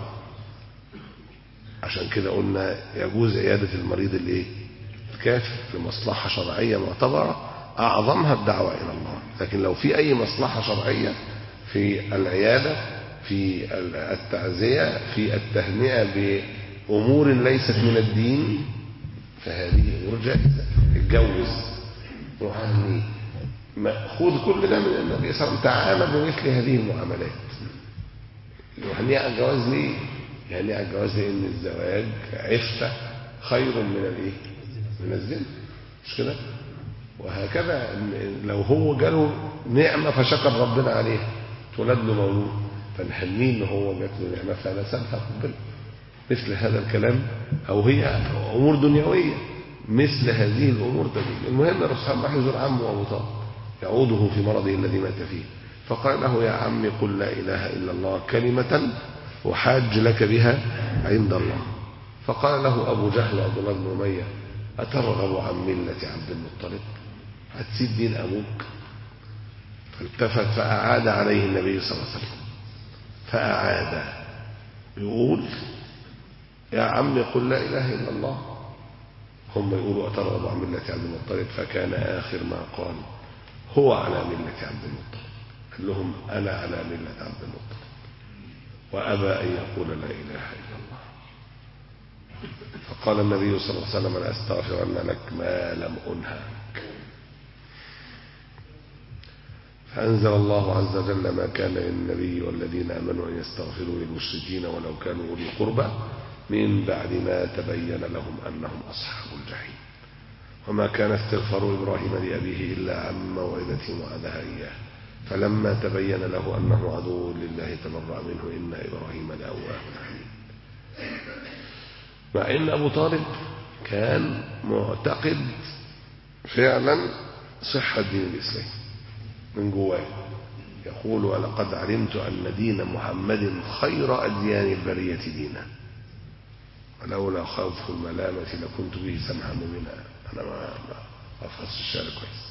عشان كده قلنا يجوز عيادة المريض الايه الكافر في مصلحة شرعية معتبرة أعظمها الدعوة إلى الله. لكن لو في أي مصلحة شرعية في العيادة، في التعزية، في التهنئة بأمور ليست من الدين، فهذه أمور جائزة. اتجوز وهني خذ كل ده من النبي صلى الله عليه وسلم، تعامل بمثل هذه المعاملات. يهني على الجواز ليه؟ يعني على الجواز لأن الزواج عفة خير من الايه؟ من الزنا، مش كده؟ وهكذا لو هو جاله نعمة فشكر ربنا عليها تولد له مولود، فنهنيه ان هو جات له نعمة فنسبها ربنا. مثل هذا الكلام، او هي امور دنيوية مثل هذه الامور تجوز. المهم الرسول راح يزور عمه ابو طالب يعوده في مرضه الذي مات فيه، فقال له: يا عمي قل لا اله الا الله كلمة أحاج لك بها عند الله. فقال له أبو جهل وعبد الله بن أمية: أترغب عن ملة عبد المطلب؟ هتسيب دين أبوك؟ فالتفت فأعاد عليه النبي صلى الله عليه وسلم، فأعاد يقول: يا عمي قل لا إله إلا الله. هم يقولوا: أترغب عن ملة عبد المطلب؟ فكان آخر ما قال: هو على ملة عبد المطلب. قال لهم: أنا على ملة عبد المطلب. وأبى أن يقول لا إله إلا الله. فقال النبي صلى الله عليه وسلم: لأستغفرن لك ما لم أنهك. فأنزل الله عز وجل: ما كان للنبي والذين آمنوا أن يستغفروا للمشركين ولو كانوا أولي قربى من بعد ما تبين لهم أنهم أصحاب الجحيم. وما كان استغفار إبراهيم لأبيه إلا عن موعدة وعدها إياه فلما تبين له أنه عدو لله تبرأ منه إن إبراهيم لأواه حليم. مع إن أبو طالب كان معتقد فعلا صحة دين الإسلام من جواه، يقول: ولقد علمت أن دين محمد خير أديان البرية دينا ولولا خوف الملامة لكنت به سمحا مبينا. أنا ما أفحص الشارع كويس.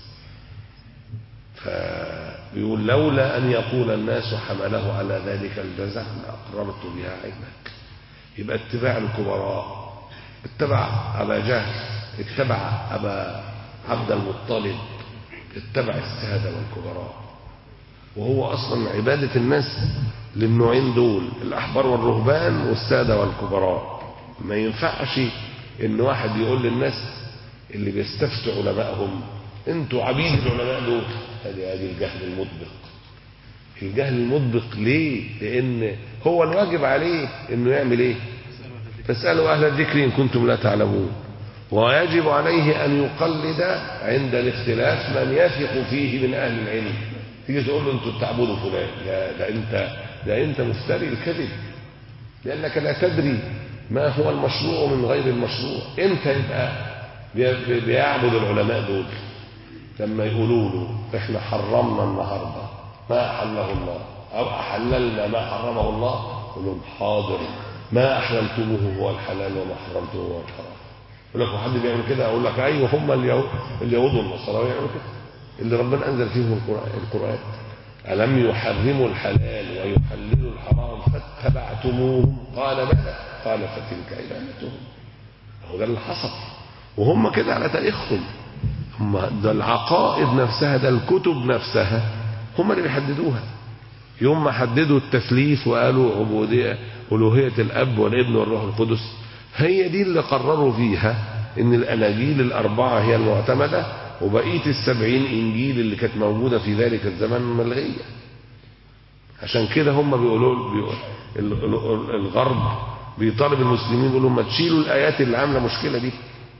فبيقول: لولا أن يقول الناس حمله على ذلك الجزع لأقررت بها عينك. يبقى اتباع الكبراء، اتبع أبا جهل، اتبع أبا عبد المطلب، اتبع السادة والكبراء. وهو أصلا عبادة الناس للنوعين دول، الأحبار والرهبان والسادة والكبراء. ما ينفعش إن واحد يقول للناس اللي بيستفتوا علمائهم: انتوا عبيد العلماء دول. هذه هذه الجهل المطبق. الجهل المطبق ليه؟ لأن هو الواجب عليه إنه يعمل إيه؟ فاسألوا أهل الذكر إن كنتم لا تعلمون. ويجب عليه أن يقلد عند الاختلاف من يثق فيه من أهل العلم. تيجي تقول له: انتوا بتعبدوا فلان، يا ده انت ده انت مفتري الكذب، لأنك لا تدري ما هو المشروع من غير المشروع. امتى يبقى بيعبد العلماء دول؟ لما يقولوا له: احنا حرمنا النهارده ما أحله الله، أو أحللنا ما حرمه الله. يقول لهم: حاضر، ما أحللتموه هو الحلال وما حرمتموه هو الحرام. يقول لك: وحد بيعمل كده؟ أقول لك: أيوه، هم اليهود اليهود والنصارى بيعملوا كده، اللي ربنا أنزل فيهم القرآن. ألم يحرموا الحلال ويحللوا الحرام فاتبعتموهم؟ قال: بلى. قال: فتلك عبادتهم. هو ده اللي حصل، وهم كده على تاريخهم. هم ده العقائد نفسها، ده الكتب نفسها هم اللي بيحددوها. يوم ما حددوا التثليث وقالوا عبودية ألوهية الأب والابن والروح القدس، هي دي اللي قرروا فيها إن الأناجيل الأربعة هي المعتمدة، وبقية السبعين إنجيل اللي كانت موجودة في ذلك الزمان ملغية. عشان كده هم بيقولوا الغرب بيطالب المسلمين بيقول لهم ما تشيلوا الآيات اللي عاملة مشكلة دي،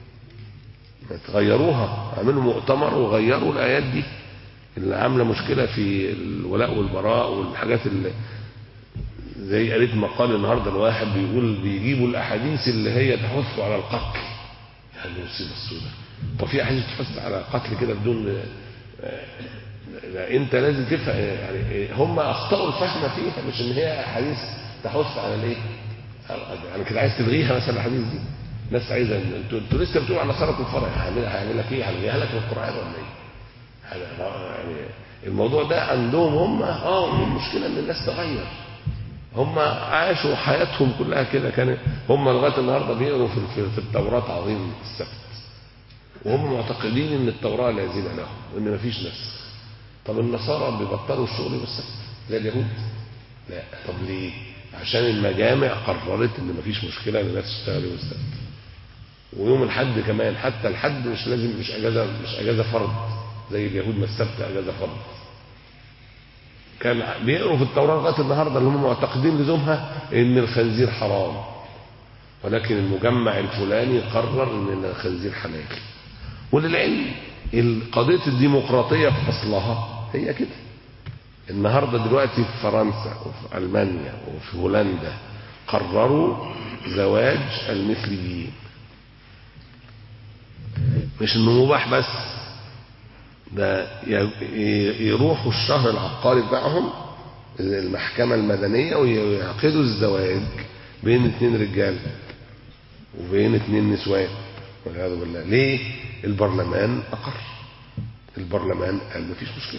تغيروها، عملوا مؤتمر وغيروا الآيات دي اللي عاملة مشكلة في الولاء والبراء والحاجات اللي زي قريت مقال النهارده الواحد بيقول بيجيبوا الأحاديث اللي هي تحث على القتل. يعني مصيبة السوداء، طب في أحاديث تحث على قتل كده بدون انت لازم تفهم. يعني هم اخطاوا الفهم فيها، مش ان هي احاديث تحث على الايه، يعني كده عايز تلغيها مثلا الاحاديث دي، ناس عايزه انتوا انتوا لسه بتقولوا على نصارى كفار، هيعمل هيعمل لك ايه؟ هيلغيها لك من القران ولا ايه؟ يعني الموضوع ده عندهم هم اه المشكله ان الناس تغير، هم عاشوا حياتهم كلها كده، كان هم لغايه النهارده بيقروا في في التوراه عظيم السبت، وهم معتقدين ان التوراه لازمه لهم وان مفيش نسخ. طب النصارى بيبطلوا الشغل بالسبت زي اليهود؟ لا. طب ليه؟ عشان المجامع قررت ان مفيش مشكله ان الناس تشتغل يوم السبت، ويوم الحد كمان، حتى الحد مش لازم مش اجازه مش اجازه فرض زي اليهود، ما السبت اجازه فرض. كان بيقروا في التوراه لغايه النهارده اللي هم معتقدين لزومها ان الخنزير حرام، ولكن المجمع الفلاني قرر ان الخنزير حلال. وللعلم قضيه الديمقراطيه في اصلها هي كده. النهارده دلوقتي في فرنسا وفي المانيا وفي هولندا قرروا زواج المثليين، مش انه مباح بس، ده يروحوا الشهر العقاري بتاعهم المحكمة المدنية ويعقدوا الزواج بين اتنين رجال وبين اتنين نسوان والعياذ بالله. ليه؟ البرلمان أقر، البرلمان قال مفيش مشكلة.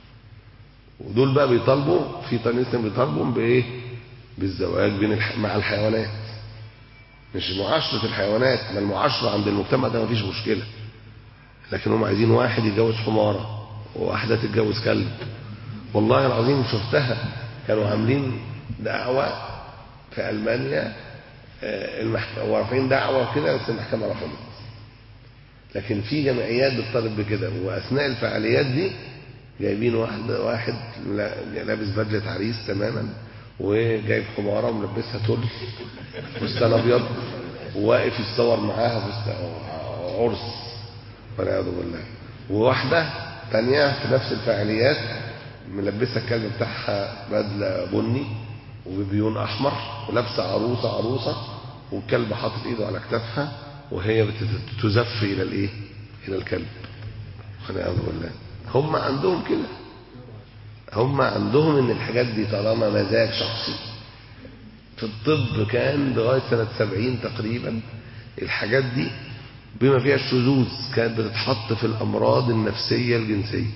ودول بقى بيطالبوا في طريقة بيطالبوا بإيه؟ بالزواج بين الح... مع الحيوانات، مش معاشرة الحيوانات، ما المعاشرة عند المجتمع ده مفيش مشكلة، لكن هم عايزين واحد يتجوز حمارة وواحدة تتجوز كلب. والله العظيم شفتها، كانوا عاملين دعوة في ألمانيا المحكمة ورافعين دعوة كده بس المحكمة رفضت. لكن في جمعيات بتطالب بكده، وأثناء الفعاليات دي جايبين واحد واحد لابس بدلة عريس تماما وجايب حمارة وملبسها تل فستان أبيض وواقف يتصور معاها فستان عرس والعياذ بالله. وواحدة تانية في نفس الفعاليات ملبسة الكلب بتاعها بدلة بني وبيبيون أحمر ولابسة عروسة عروسة والكلب حاطط إيده على كتافها وهي بتزف إلى الإيه؟ إلى الكلب والعياذ بالله. هم عندهم كده، هم عندهم إن الحاجات دي طالما مزاج شخصي. في الطب كان لغاية سنة سبعين تقريبا الحاجات دي بما فيها الشذوذ كانت بتتحط في الأمراض النفسية الجنسية.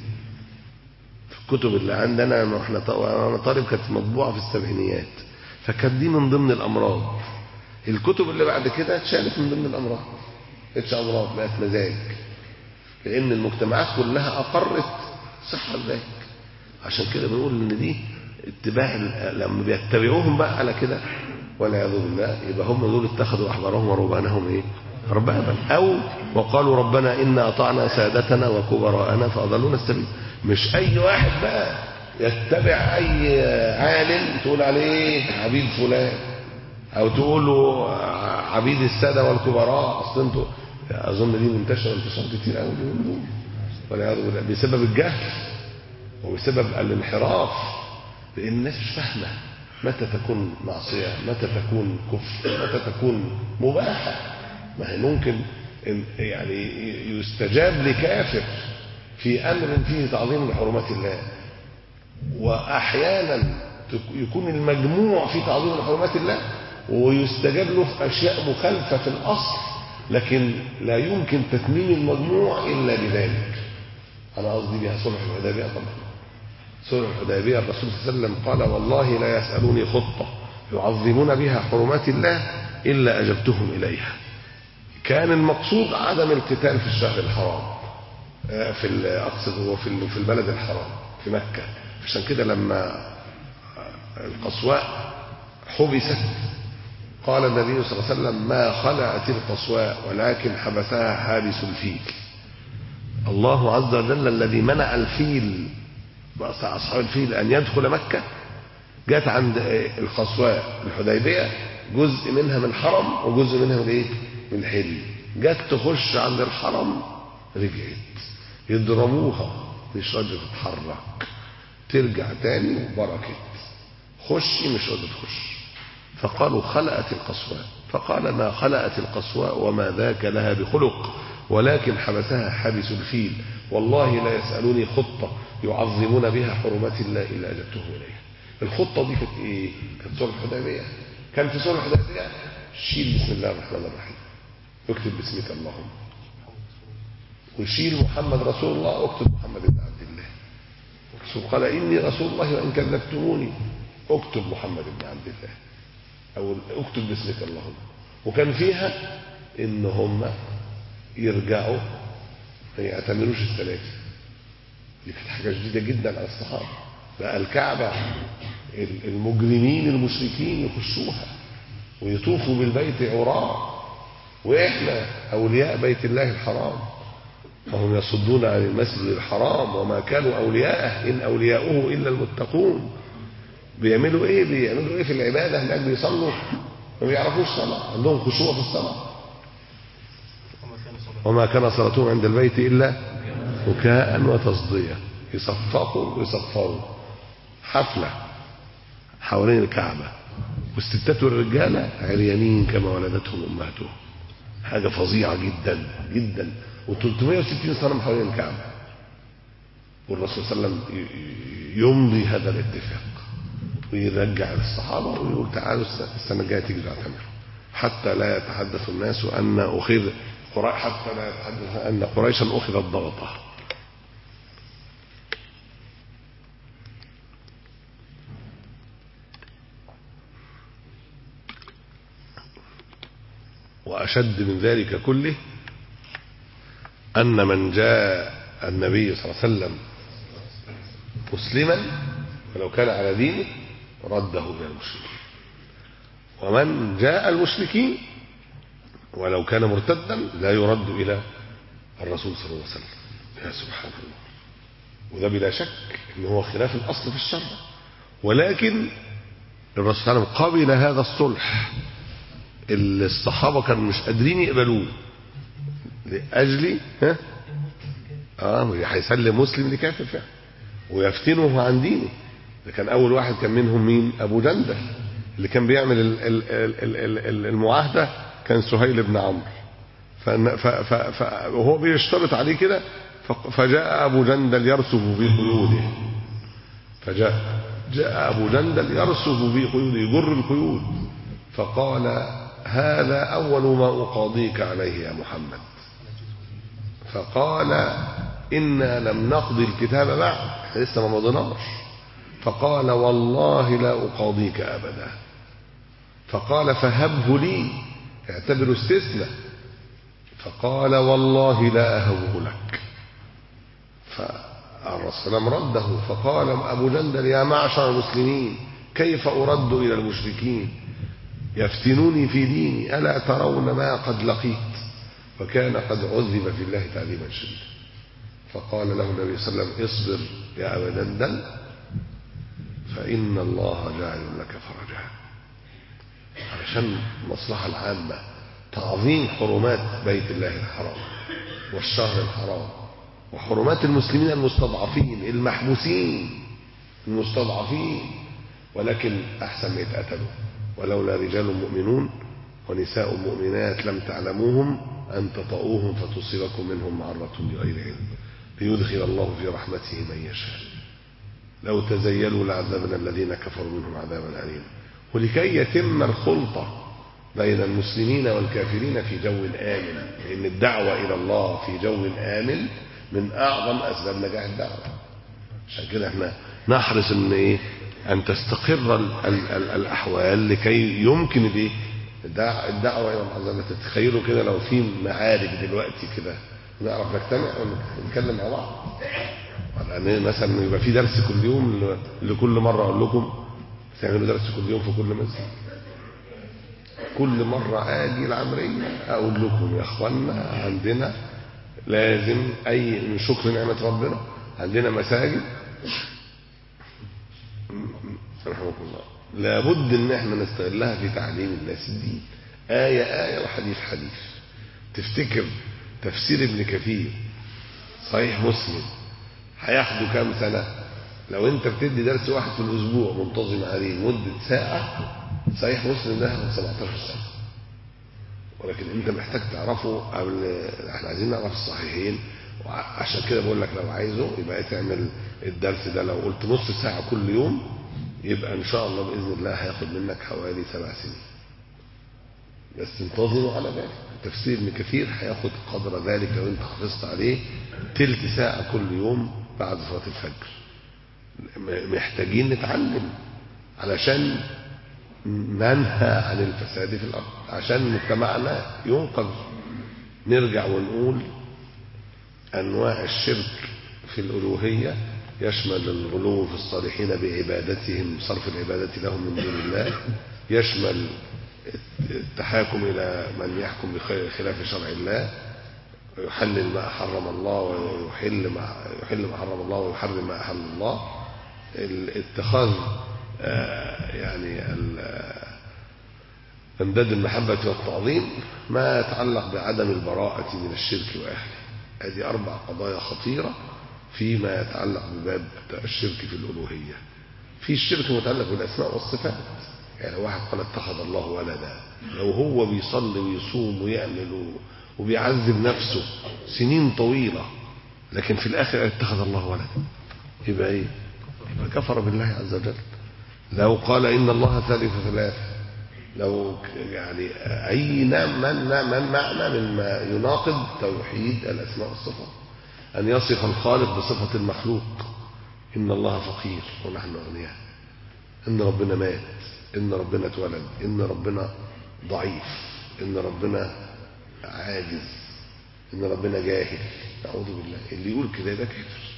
في الكتب اللي عندنا احنا انا طالب كانت مطبوعة في السبعينيات، فكانت دي من ضمن الأمراض. الكتب اللي بعد كده اتشالت من ضمن الأمراض، اتش أمراض بقت مزاج، لأن المجتمعات كلها أقرت صحة ذلك. عشان كده بنقول إن دي اتباع، لما بيتبعوهم بقى على كده والعياذ بالله يبقى هم دول اتخذوا أحبارهم ورهبانهم إيه؟ ربابا، أو وقالوا ربنا إنا أطعنا سادتنا وكبراءنا فأضلونا السبيل. مش أي واحد بقى يتبع أي عالم تقول عليه عبيد فلان أو تقولوا عبيد السادة والكبراء. أصلا انتوا أظن دي منتشرة انتشار كتير قوي والعياذ بالله بسبب الجهل وبسبب الانحراف، لأن الناس مش فاهمة متى تكون معصية، متى تكون كفر، متى تكون مباحة. ما هي ممكن يعني يستجاب لكافر في أمر فيه تعظيم لحرمات الله، وأحيانا يكون المجموع في تعظيم لحرمات الله ويستجاب له في أشياء مخالفة في الأصل، لكن لا يمكن تتميم المجموع إلا بذلك. أنا قصدي بها صلح الحديبية. طبعا صلح الحديبية الرسول صلى الله عليه وسلم قال والله لا يسألوني خطة يعظمون بها حرمات الله إلا أجبتهم إليها. كان المقصود عدم القتال في الشهر الحرام، في أقصد هو في البلد الحرام في مكة. عشان كده لما القصواء حبست قال النبي صلى الله عليه وسلم ما خلعت القصواء ولكن حبسها حابس الفيل. الله عز وجل الذي منع الفيل أصحاب الفيل أن يدخل مكة، جات عند القصواء الحديبية جزء منها من حرم وجزء منها من ايه من حل. جت تخش عند الحرم رجعت، يضربوها مش راضيه تتحرك، ترجع تاني وبركت، خشي مش راضيه تخش. فقالوا خلأت القصواء، فقال ما خلأت القصواء وما ذاك لها بخلق، ولكن حبسها حابس الفيل، والله لا يسألوني خطة يعظمون بها حرمات الله إلا أجبته إليها. الخطة دي كانت إيه؟ كانت صلح الحديبية. كان في صلح الحديبية شيل بسم الله الرحمن الرحيم، اكتب باسمك اللهم، وشيل محمد رسول الله، اكتب محمد بن عبد الله. قال إني رسول الله وإن كذبتموني، اكتب محمد بن عبد الله، أو اكتب باسمك اللهم. وكان فيها إن هم يرجعوا ما يعتمروش الثلاثة. دي كانت حاجة جديدة جدا على الصحابة. بقى الكعبة المجرمين المشركين يخشوها ويطوفوا بالبيت عراة، وإحنا أولياء بيت الله الحرام، فهم يصدون عن المسجد الحرام وما كانوا أولياءه إن أولياؤه إلا المتقون. بيعملوا إيه؟ بيعملوا إيه في العبادة هناك؟ بيصلوا ما بيعرفوش صلاة، عندهم خشوع في الصلاة. وما كان صلاتهم عند البيت إلا بكاء وتصدية، يصفقوا ويصفروا حفلة حوالين الكعبة، والستات والرجالة عريانين كما ولدتهم أمهاتهم. حاجة فظيعة جدا جدا، وثلاثمائة وستين صنم حوالين الكعبة. والرسول صلى الله عليه وسلم يمضي هذا الاتفاق ويرجع للصحابة ويقول تعالوا السنة الجاية تيجي تعتمروا، حتى لا يتحدث الناس أن أخذ حتى لا يتحدث أن قريشا أخذت ضغطها. وأشد من ذلك كله أن من جاء النبي صلى الله عليه وسلم مسلما ولو كان على دينه رده إلى المشركين، ومن جاء المشركين ولو كان مرتدا لا يرد إلى الرسول صلى الله عليه وسلم. يا سبحان الله. وده بلا شك إن هو خلاف الأصل في الشرع، ولكن الرسول صلى الله عليه وسلم قبل هذا الصلح اللي الصحابة كانوا مش قادرين يقبلوه لأجل ها اه هيسلم مسلم لكافر فعلا ويفتنه عن دينه. ده كان أول واحد كان منهم مين؟ أبو جندل اللي كان بيعمل المعاهدة، كان سهيل بن عمرو. وهو بيشترط عليه كده، فجاء أبو جندل يرسف في قيوده، فجاء جاء أبو جندل يرسف في قيوده يجر القيود، فقال هذا أول ما أقاضيك عليه يا محمد. فقال إنا لم نقضي الكتاب بعد، لسه ما مضيناش. فقال والله لا أقاضيك أبدا. فقال فهبه لي، اعتبره استثناء. فقال والله لا أهبه لك. فالرسول رده، فقال أبو جندل يا معشر المسلمين كيف أرد إلى المشركين يفتنوني في ديني، ألا ترون ما قد لقيت؟ وكان قد عذب في الله تعذيبا شديدا. فقال له النبي صلى الله عليه وسلم اصبر يا أبا جندل فإن الله جاعل لك فرجا. علشان المصلحة العامة، تعظيم حرمات بيت الله الحرام والشهر الحرام وحرمات المسلمين المستضعفين المحبوسين المستضعفين، ولكن أحسن ما يتقتلوا. ولولا رجال مؤمنون ونساء مؤمنات لم تعلموهم أن تطؤوهم فتصيبكم منهم معرة بغير علم ليدخل الله في رحمته من يشاء لو تزيلوا لعذبنا الذين كفروا منهم عذابا أليما. ولكي يتم الخلطة بين المسلمين والكافرين في جو آمن، لأن الدعوة إلى الله في جو آمن من أعظم أسباب نجاح الدعوة. عشان كده احنا نحرص ان ايه ان تستقر ال ال ال الاحوال لكي يمكن الايه الدعوه الى الله. تتخيلوا كده لو في معارك دلوقتي كده نعرف نجتمع ونتكلم مع بعض، يعني مثلا يبقى في درس كل يوم، لكل مره اقول لكم تعملوا درس كل يوم في كل مسجد. كل مره اجي العمريه اقول لكم يا اخوانا عندنا لازم اي من شكر نعمه ربنا عندنا مساجد رحمكم الله لابد ان احنا نستغلها في تعليم الناس الدين. آية آية وحديث حديث. تفتكر تفسير ابن كثير صحيح مسلم هياخده كام سنة؟ لو انت بتدي درس واحد في الاسبوع منتظم عليه مدة ساعة، صحيح مسلم ده هياخد سبعتاشر سنة. ولكن انت محتاج تعرفه قبل. احنا عايزين نعرف الصحيحين، وعشان كده بقول لك لو عايزه يبقى تعمل الدرس ده. لو قلت نص ساعة كل يوم يبقى ان شاء الله باذن الله هياخد منك حوالي سبع سنين. بس انتظروا على ذلك. تفسير ابن كثير هياخد قدر ذلك لو انت حافظت عليه تلت ساعة كل يوم بعد صلاة الفجر. محتاجين نتعلم علشان ننهى عن الفساد في الأرض، عشان مجتمعنا ينقذ. نرجع ونقول أنواع الشرك في الألوهية يشمل الغلو في الصالحين بعبادتهم، صرف العبادة لهم من دون الله، يشمل التحاكم إلى من يحكم بخلاف شرع الله، يحلل ما حرم الله ويحل ما يحل ما حرم الله ويحرم ما أحل الله، الاتخاذ يعني امداد المحبة والتعظيم، ما يتعلق بعدم البراءة من الشرك وأهله. هذه أربع قضايا خطيرة فيما يتعلق بباب الشرك في الألوهية. في الشرك متعلق بالأسماء والصفات، يعني واحد قال اتخذ الله ولدا، لو هو بيصلي ويصوم ويعمل وبيعذب نفسه سنين طويلة لكن في الآخر اتخذ الله ولدا، يبقى ايه؟ يبقى كفر بالله عز وجل. لو قال إن الله ثالث ثلاثة، لو يعني أي من معنى مما يناقض توحيد الأسماء والصفات. أن يصف الخالق بصفة المخلوق، إن الله فقير ونحن أغنياء، إن ربنا مات، إن ربنا اتولد، إن ربنا ضعيف، إن ربنا عاجز، إن ربنا جاهل، أعوذ بالله. اللي يقول كده ده كافر.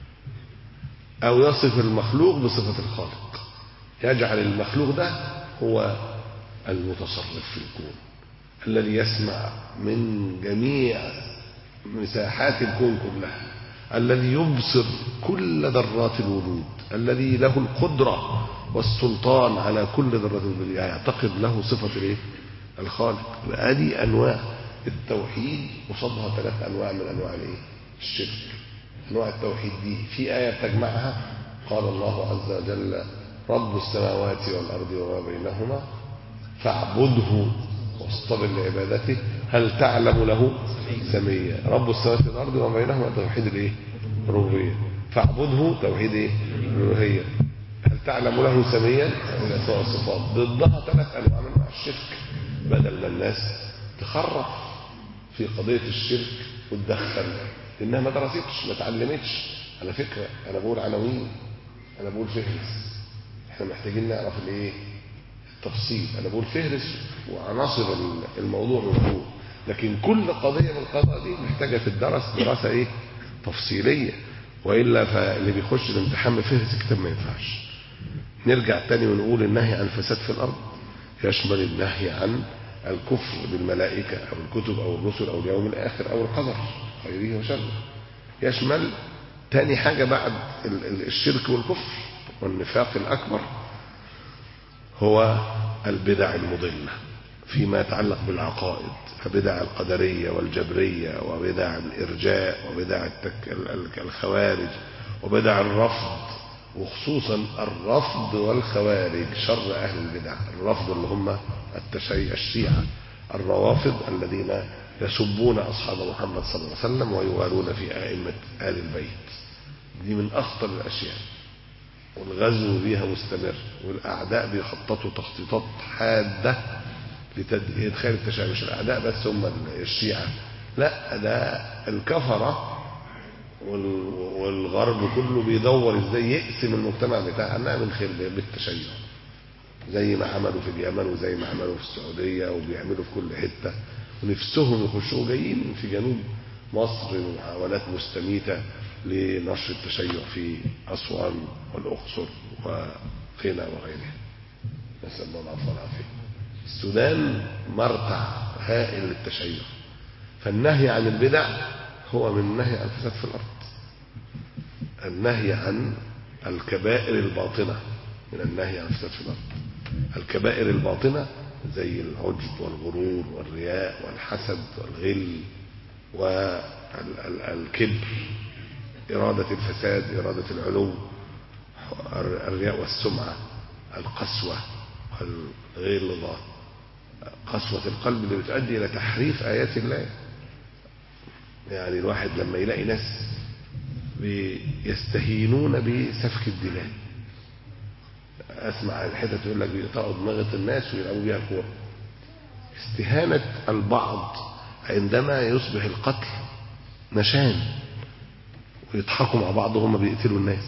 أو يصف المخلوق بصفة الخالق، يجعل المخلوق ده هو المتصرف في الكون، الذي يسمع من جميع مساحات الكون كلها، الذي يبصر كل ذرات الوجود، الذي له القدرة والسلطان على كل ذرات الوجود، يعتقد له صفة الايه؟ الخالق. هذه أنواع التوحيد، وصدها ثلاث أنواع من أنواع الايه؟ الشرك. أنواع التوحيد دي في آية تجمعها، قال الله عز وجل رب السماوات والأرض وما بينهما فاعبده واصطبر لعبادته هل تعلم له سميا. رب السماوات والأرض وما بينهما توحيد الايه؟ الربوبية. فاعبده توحيد ايه؟ الألوهية. هل تعلم له سميا؟ الأسماء والصفات. ضدها ثلاث أنواع من أنواع الشرك. بدل ما الناس تخرف في قضية الشرك وتدخل لأنها ما درستش ما تعلمتش. على فكرة أنا بقول عناوين، أنا بقول فهرس، احنا محتاجين نعرف الايه؟ التفصيل. أنا بقول فهرس وعناصر الموضوع موضوع، لكن كل قضية من القضايا دي محتاجة تدرس دراسة ايه؟ تفصيلية، وإلا فاللي بيخش الامتحان بفهرس الكتاب ما ينفعش. نرجع تاني ونقول النهي عن الفساد في الأرض يشمل النهي عن الكفر بالملائكة أو الكتب أو الرسل أو اليوم الآخر أو القدر خيره وشره. يشمل تاني حاجة بعد الشرك والكفر والنفاق الأكبر هو البدع المضلة فيما يتعلق بالعقائد، فبدع القدرية والجبرية وبدع الإرجاء وبدع الخوارج وبدع الرفض، وخصوصا الرفض والخوارج شر أهل البدع. الرفض اللي هم التشيع الشيعة الروافض الذين يسبون أصحاب محمد صلى الله عليه وسلم ويوالون في آئمة آل البيت. دي من أخطر الأشياء، والغزو بها مستمر، والأعداء بيخططوا تخطيطات حادة لإدخال التشيع. مش الأعداء بس هم الشيعة، لا ده الكفرة والغرب كله بيدور ازاي يقسم المجتمع بتاعنا من خلال بالتشيع، زي ما عملوا في اليمن وزي ما عملوا في السعودية وبيعملوا في كل حتة، ونفسهم يخشوا جايين في جنوب مصر محاولات مستميتة لنشر التشيع في أسوان والأقصر وقنا وغيرها، نسأل الله العفو والعافية. السودان مرتع هائل للتشيع. فالنهي عن البدع هو من النهي عن الفساد في الأرض. النهي عن الكبائر الباطنة من النهي عن الفساد في الأرض. الكبائر الباطنة زي العجب والغرور والرياء والحسد والغل والكبر، إرادة الفساد، إرادة العلو، الرياء والسمعة، القسوة والغلظة، قسوة القلب اللي بتؤدي إلى تحريف آيات الله. يعني الواحد لما يلاقي ناس يستهينون بسفك الدماء، أسمع الحتة تقول لك بيقطعوا دماغة الناس ويلعبوا بيها الكورة. استهانة البعض عندما يصبح القتل نشان ويضحكوا مع بعض وهم بيقتلوا الناس.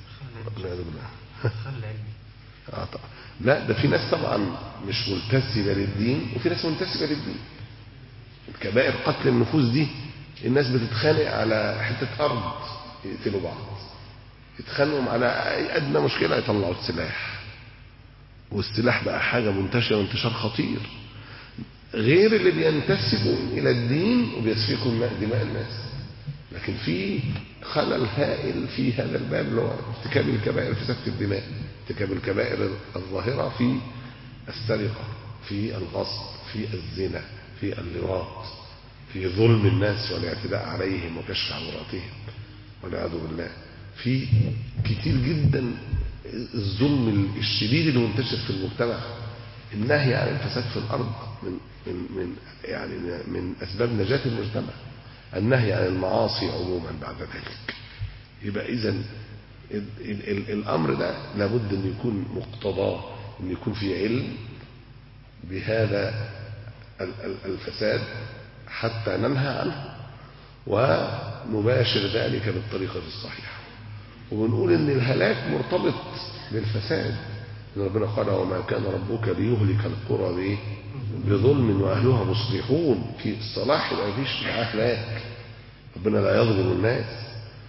لا، ده في ناس طبعا مش ملتزمة للدين وفي ناس ملتزمة للدين. الكبائر قتل النفوس دي، الناس بتتخانق على حتة أرض يقتلوا بعض، يتخانقوا على أدنى مشكلة يطلعوا السلاح، والسلاح بقى حاجة منتشرة وانتشار خطير، غير اللي بينتسبوا إلى الدين وبيسفكوا دماء الناس. لكن في خلل هائل في هذا الباب اللي هو ارتكاب الكبائر في سفك الدماء، ارتكاب الكبائر الظاهرة في السرقة، في الغصب، في الزنا، في اللواط، في ظلم الناس والاعتداء عليهم وكشف عوراتهم والعياذ بالله، في كتير جدا الظلم الشديد اللي منتشر في المجتمع. النهي عن الفساد في الأرض من من من يعني من أسباب نجاة المجتمع، النهي عن المعاصي عموما بعد ذلك. يبقى إذن الأمر ده لابد أن يكون مقتضاه أن يكون في علم بهذا الفساد حتى ننهى عنه ونباشر ذلك بالطريقة الصحيحة. ونقول أن الهلاك مرتبط بالفساد. ربنا قال وما كان ربك ليهلك القرى بظلم وأهلها مصلحون. في الصلاح ما فيش معاه هلاك، ربنا لا يظلم الناس،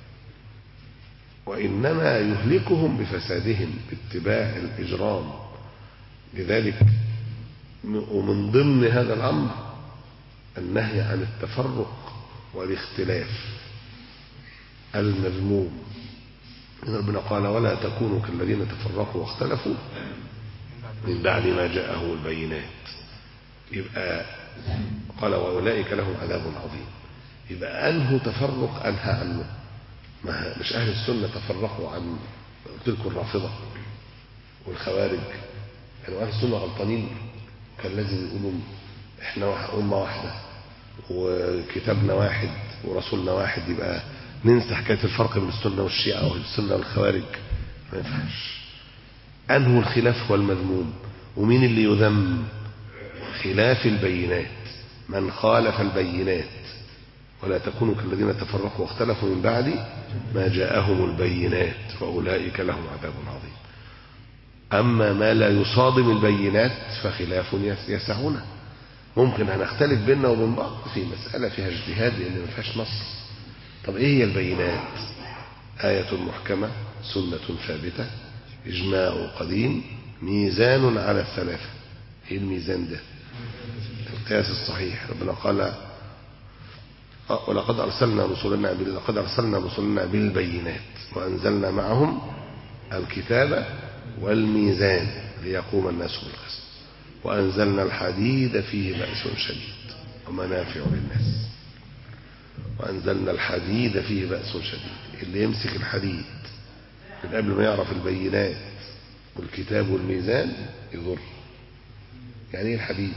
وإنما يهلكهم بفسادهم باتباع الإجرام. لذلك ومن ضمن هذا الأمر النهي عن التفرق والاختلاف المذموم. ربنا قال ولا تكونوا كالذين تفرقوا واختلفوا من بعد ما جاءهم البينات. يبقى قال وأولئك لهم عذاب عظيم. يبقى أنه تفرق أنهى عنه، ما مش أهل السنة تفرقوا عن تلك الرافضة والخوارج. كانوا أهل السنة غلطانين، كان لازم يقولوا إحنا أمة واحدة وكتابنا واحد ورسولنا واحد، يبقى ننسى حكاية الفرق بين السنة والشيعة أو السنة والخوارج، ما ينفعش. أنه الخلاف هو المذموم. ومين اللي يذم؟ خلاف البينات، من خالف البينات. ولا تكونوا كالذين تفرقوا واختلفوا من بعد ما جاءهم البينات فأولئك لهم عذاب عظيم. أما ما لا يصادم البينات فخلاف يسعنا. ممكن هنختلف بيننا وبين بعض في مسألة فيها اجتهاد لأن ما فيهاش نص. طب إيه هي البينات؟ آية محكمة، سنة ثابتة، إجماع قديم، ميزان على الثلاثة. إيه الميزان ده؟ القياس الصحيح. ربنا قال ولقد أرسلنا رسلنا لقد أرسلنا رسلنا بالبينات وأنزلنا معهم الكتاب والميزان ليقوم الناس بالقسط وأنزلنا الحديد فيه بأس شديد ومنافع للناس. وأنزلنا الحديد فيه بأس شديد. اللي يمسك الحديد من قبل ما يعرف البينات والكتاب والميزان يضر. يعني ايه الحديد؟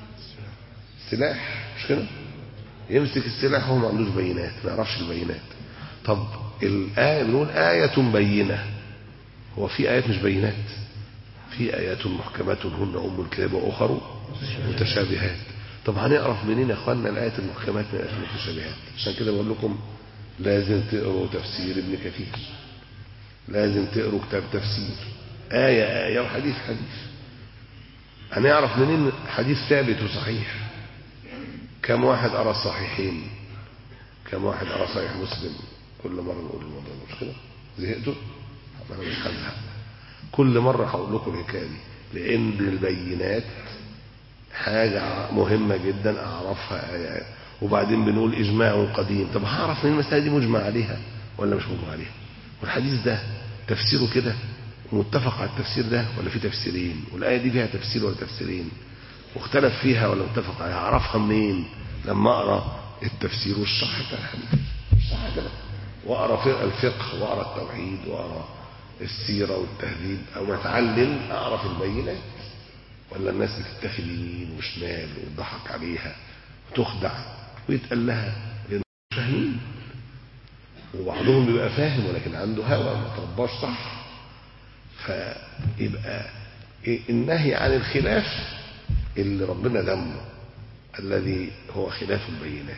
سلاح، مش كده؟ يمسك السلاح وهو ما عندوش بينات، ما يعرفش البينات. طب الآية بنقول آية بينة، هو في آيات مش بينات؟ في آيات محكمات هن أم الكتاب وأخر متشابهات. طب هنعرف منين يا أخوانا الآيات المحكمات من الآيات المتشابهات؟ عشان كده بقول لكم لازم تقروا تفسير ابن كثير، لازم تقروا كتاب تفسير، آية آية وحديث حديث. هنعرف منين حديث ثابت وصحيح؟ كم واحد أرى الصحيحين؟ كم واحد أرى صحيح مسلم؟ كل مرة نقول الموضوع مش كده؟ زهقتوا؟ أنا مش هزهق، كل مرة هقول لكم الحكاية دي لأن البينات حاجة مهمة جدا أعرفها آيات. وبعدين بنقول إجماع قديم. طب هعرف من المسألة دي مجمع عليها ولا مش مجمع عليها؟ والحديث ده تفسيره كده متفق على التفسير ده ولا في تفسيرين، والآية دي فيها تفسير ولا تفسيرين، واختلف فيها ولا متفق عليها، أعرفها منين؟ لما أقرأ التفسير والشرح بتاع الحديث، الشرح كده، وأقرأ الفقه وأقرأ التوحيد وأقرأ السيرة والتهذيب، أو أتعلم أعرف البينات. ولا الناس بتتخذ يمين وشمال ويضحك عليها وتخدع ويتقال لها لأنهم فاهمين، وبعضهم بيبقى فاهم ولكن عنده هوى ما ترباش صح. فيبقى النهي عن الخلاف اللي ربنا ذمه الذي هو خلاف البينات،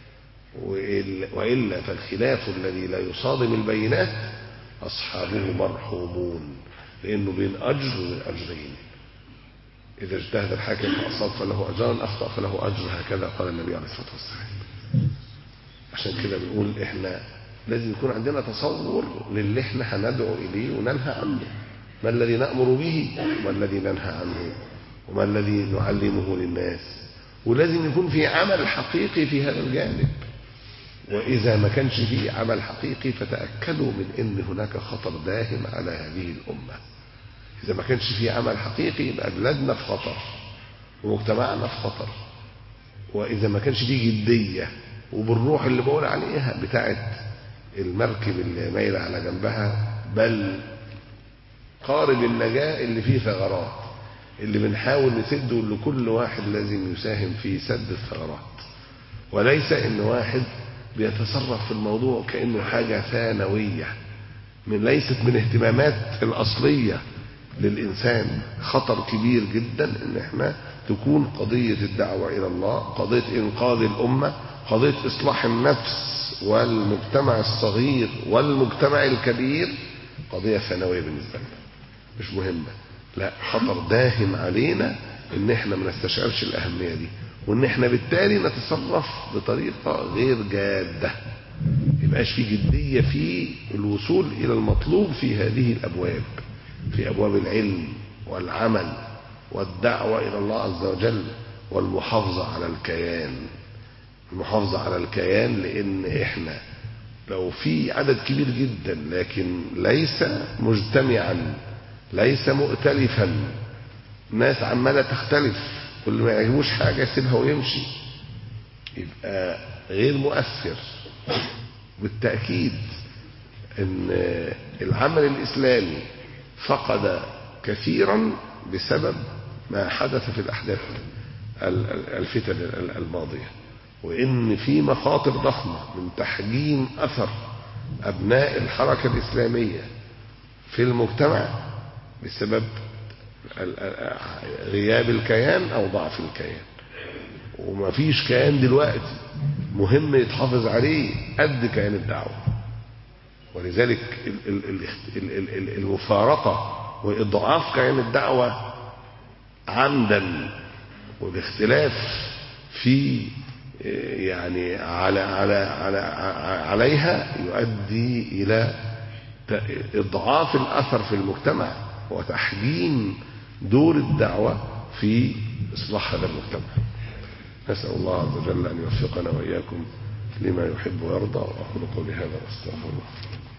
وإلا فالخلاف الذي لا يصادم البينات أصحابه مرحومون، لأنه بين أجر وبين أجرين. إذا اجتهد الحاكم فأصاب فله أجران، أخطأ فله أجر، هكذا قال النبي عليه الصلاة والسلام. عشان كده بنقول إحنا لازم يكون عندنا تصور للي إحنا هندعو إليه وننهى عنه، ما الذي نأمر به وما الذي ننهى عنه وما الذي نعلمه للناس، ولازم يكون في عمل حقيقي في هذا الجانب. وإذا ما كانش فيه عمل حقيقي فتأكدوا من أن هناك خطر داهم على هذه الأمة. إذا ما كانش فيه عمل حقيقي يبقى بلادنا في خطر ومجتمعنا في خطر. وإذا ما كانش فيه جدية وبالروح اللي بقول عليها بتاعت المركب اللي مايلة على جنبها، بل قارب النجاة اللي فيه ثغرات، اللي بنحاول نسده، اللي كل واحد لازم يساهم في سد الثغرات، وليس إن واحد بيتصرف في الموضوع كأنه حاجة ثانوية من ليست من اهتمامات الأصلية للإنسان. خطر كبير جدا إن احنا تكون قضية الدعوة إلى الله، قضية إنقاذ الأمة، قضية إصلاح النفس والمجتمع الصغير والمجتمع الكبير قضية ثانوية بالنسبة لنا مش مهمة. لا، خطر داهم علينا إن احنا ما نستشعرش الأهمية دي، وإن احنا بالتالي نتصرف بطريقة غير جادة، يبقاش في جدية في الوصول إلى المطلوب في هذه الأبواب، في أبواب العلم والعمل والدعوة إلى الله عز وجل والمحافظة على الكيان. المحافظة على الكيان لأن إحنا لو في عدد كبير جدا لكن ليس مجتمعا، ليس مؤتلفا، ناس عمالة تختلف، واللي ما يعجبوش حاجة يسيبها ويمشي، يبقى غير مؤثر. بالتأكيد أن العمل الإسلامي فقد كثيرا بسبب ما حدث في الأحداث الفتن الماضية، وإن في مخاطر ضخمة من تحجيم أثر أبناء الحركة الإسلامية في المجتمع بسبب غياب الكيان أو ضعف الكيان. وما فيش كيان دلوقتي مهم يتحافظ عليه قد كيان الدعوة. ولذلك المفارقة وإضعاف كيان الدعوة عمدا والاختلاف في يعني على على على عليها يؤدي إلى إضعاف الأثر في المجتمع وتحجيم دور الدعوة في إصلاح هذا المجتمع. نسأل الله عز وجل أن يوفقنا وإياكم لما يحب ويرضى. وأقول قولي هذا واستغفر الله.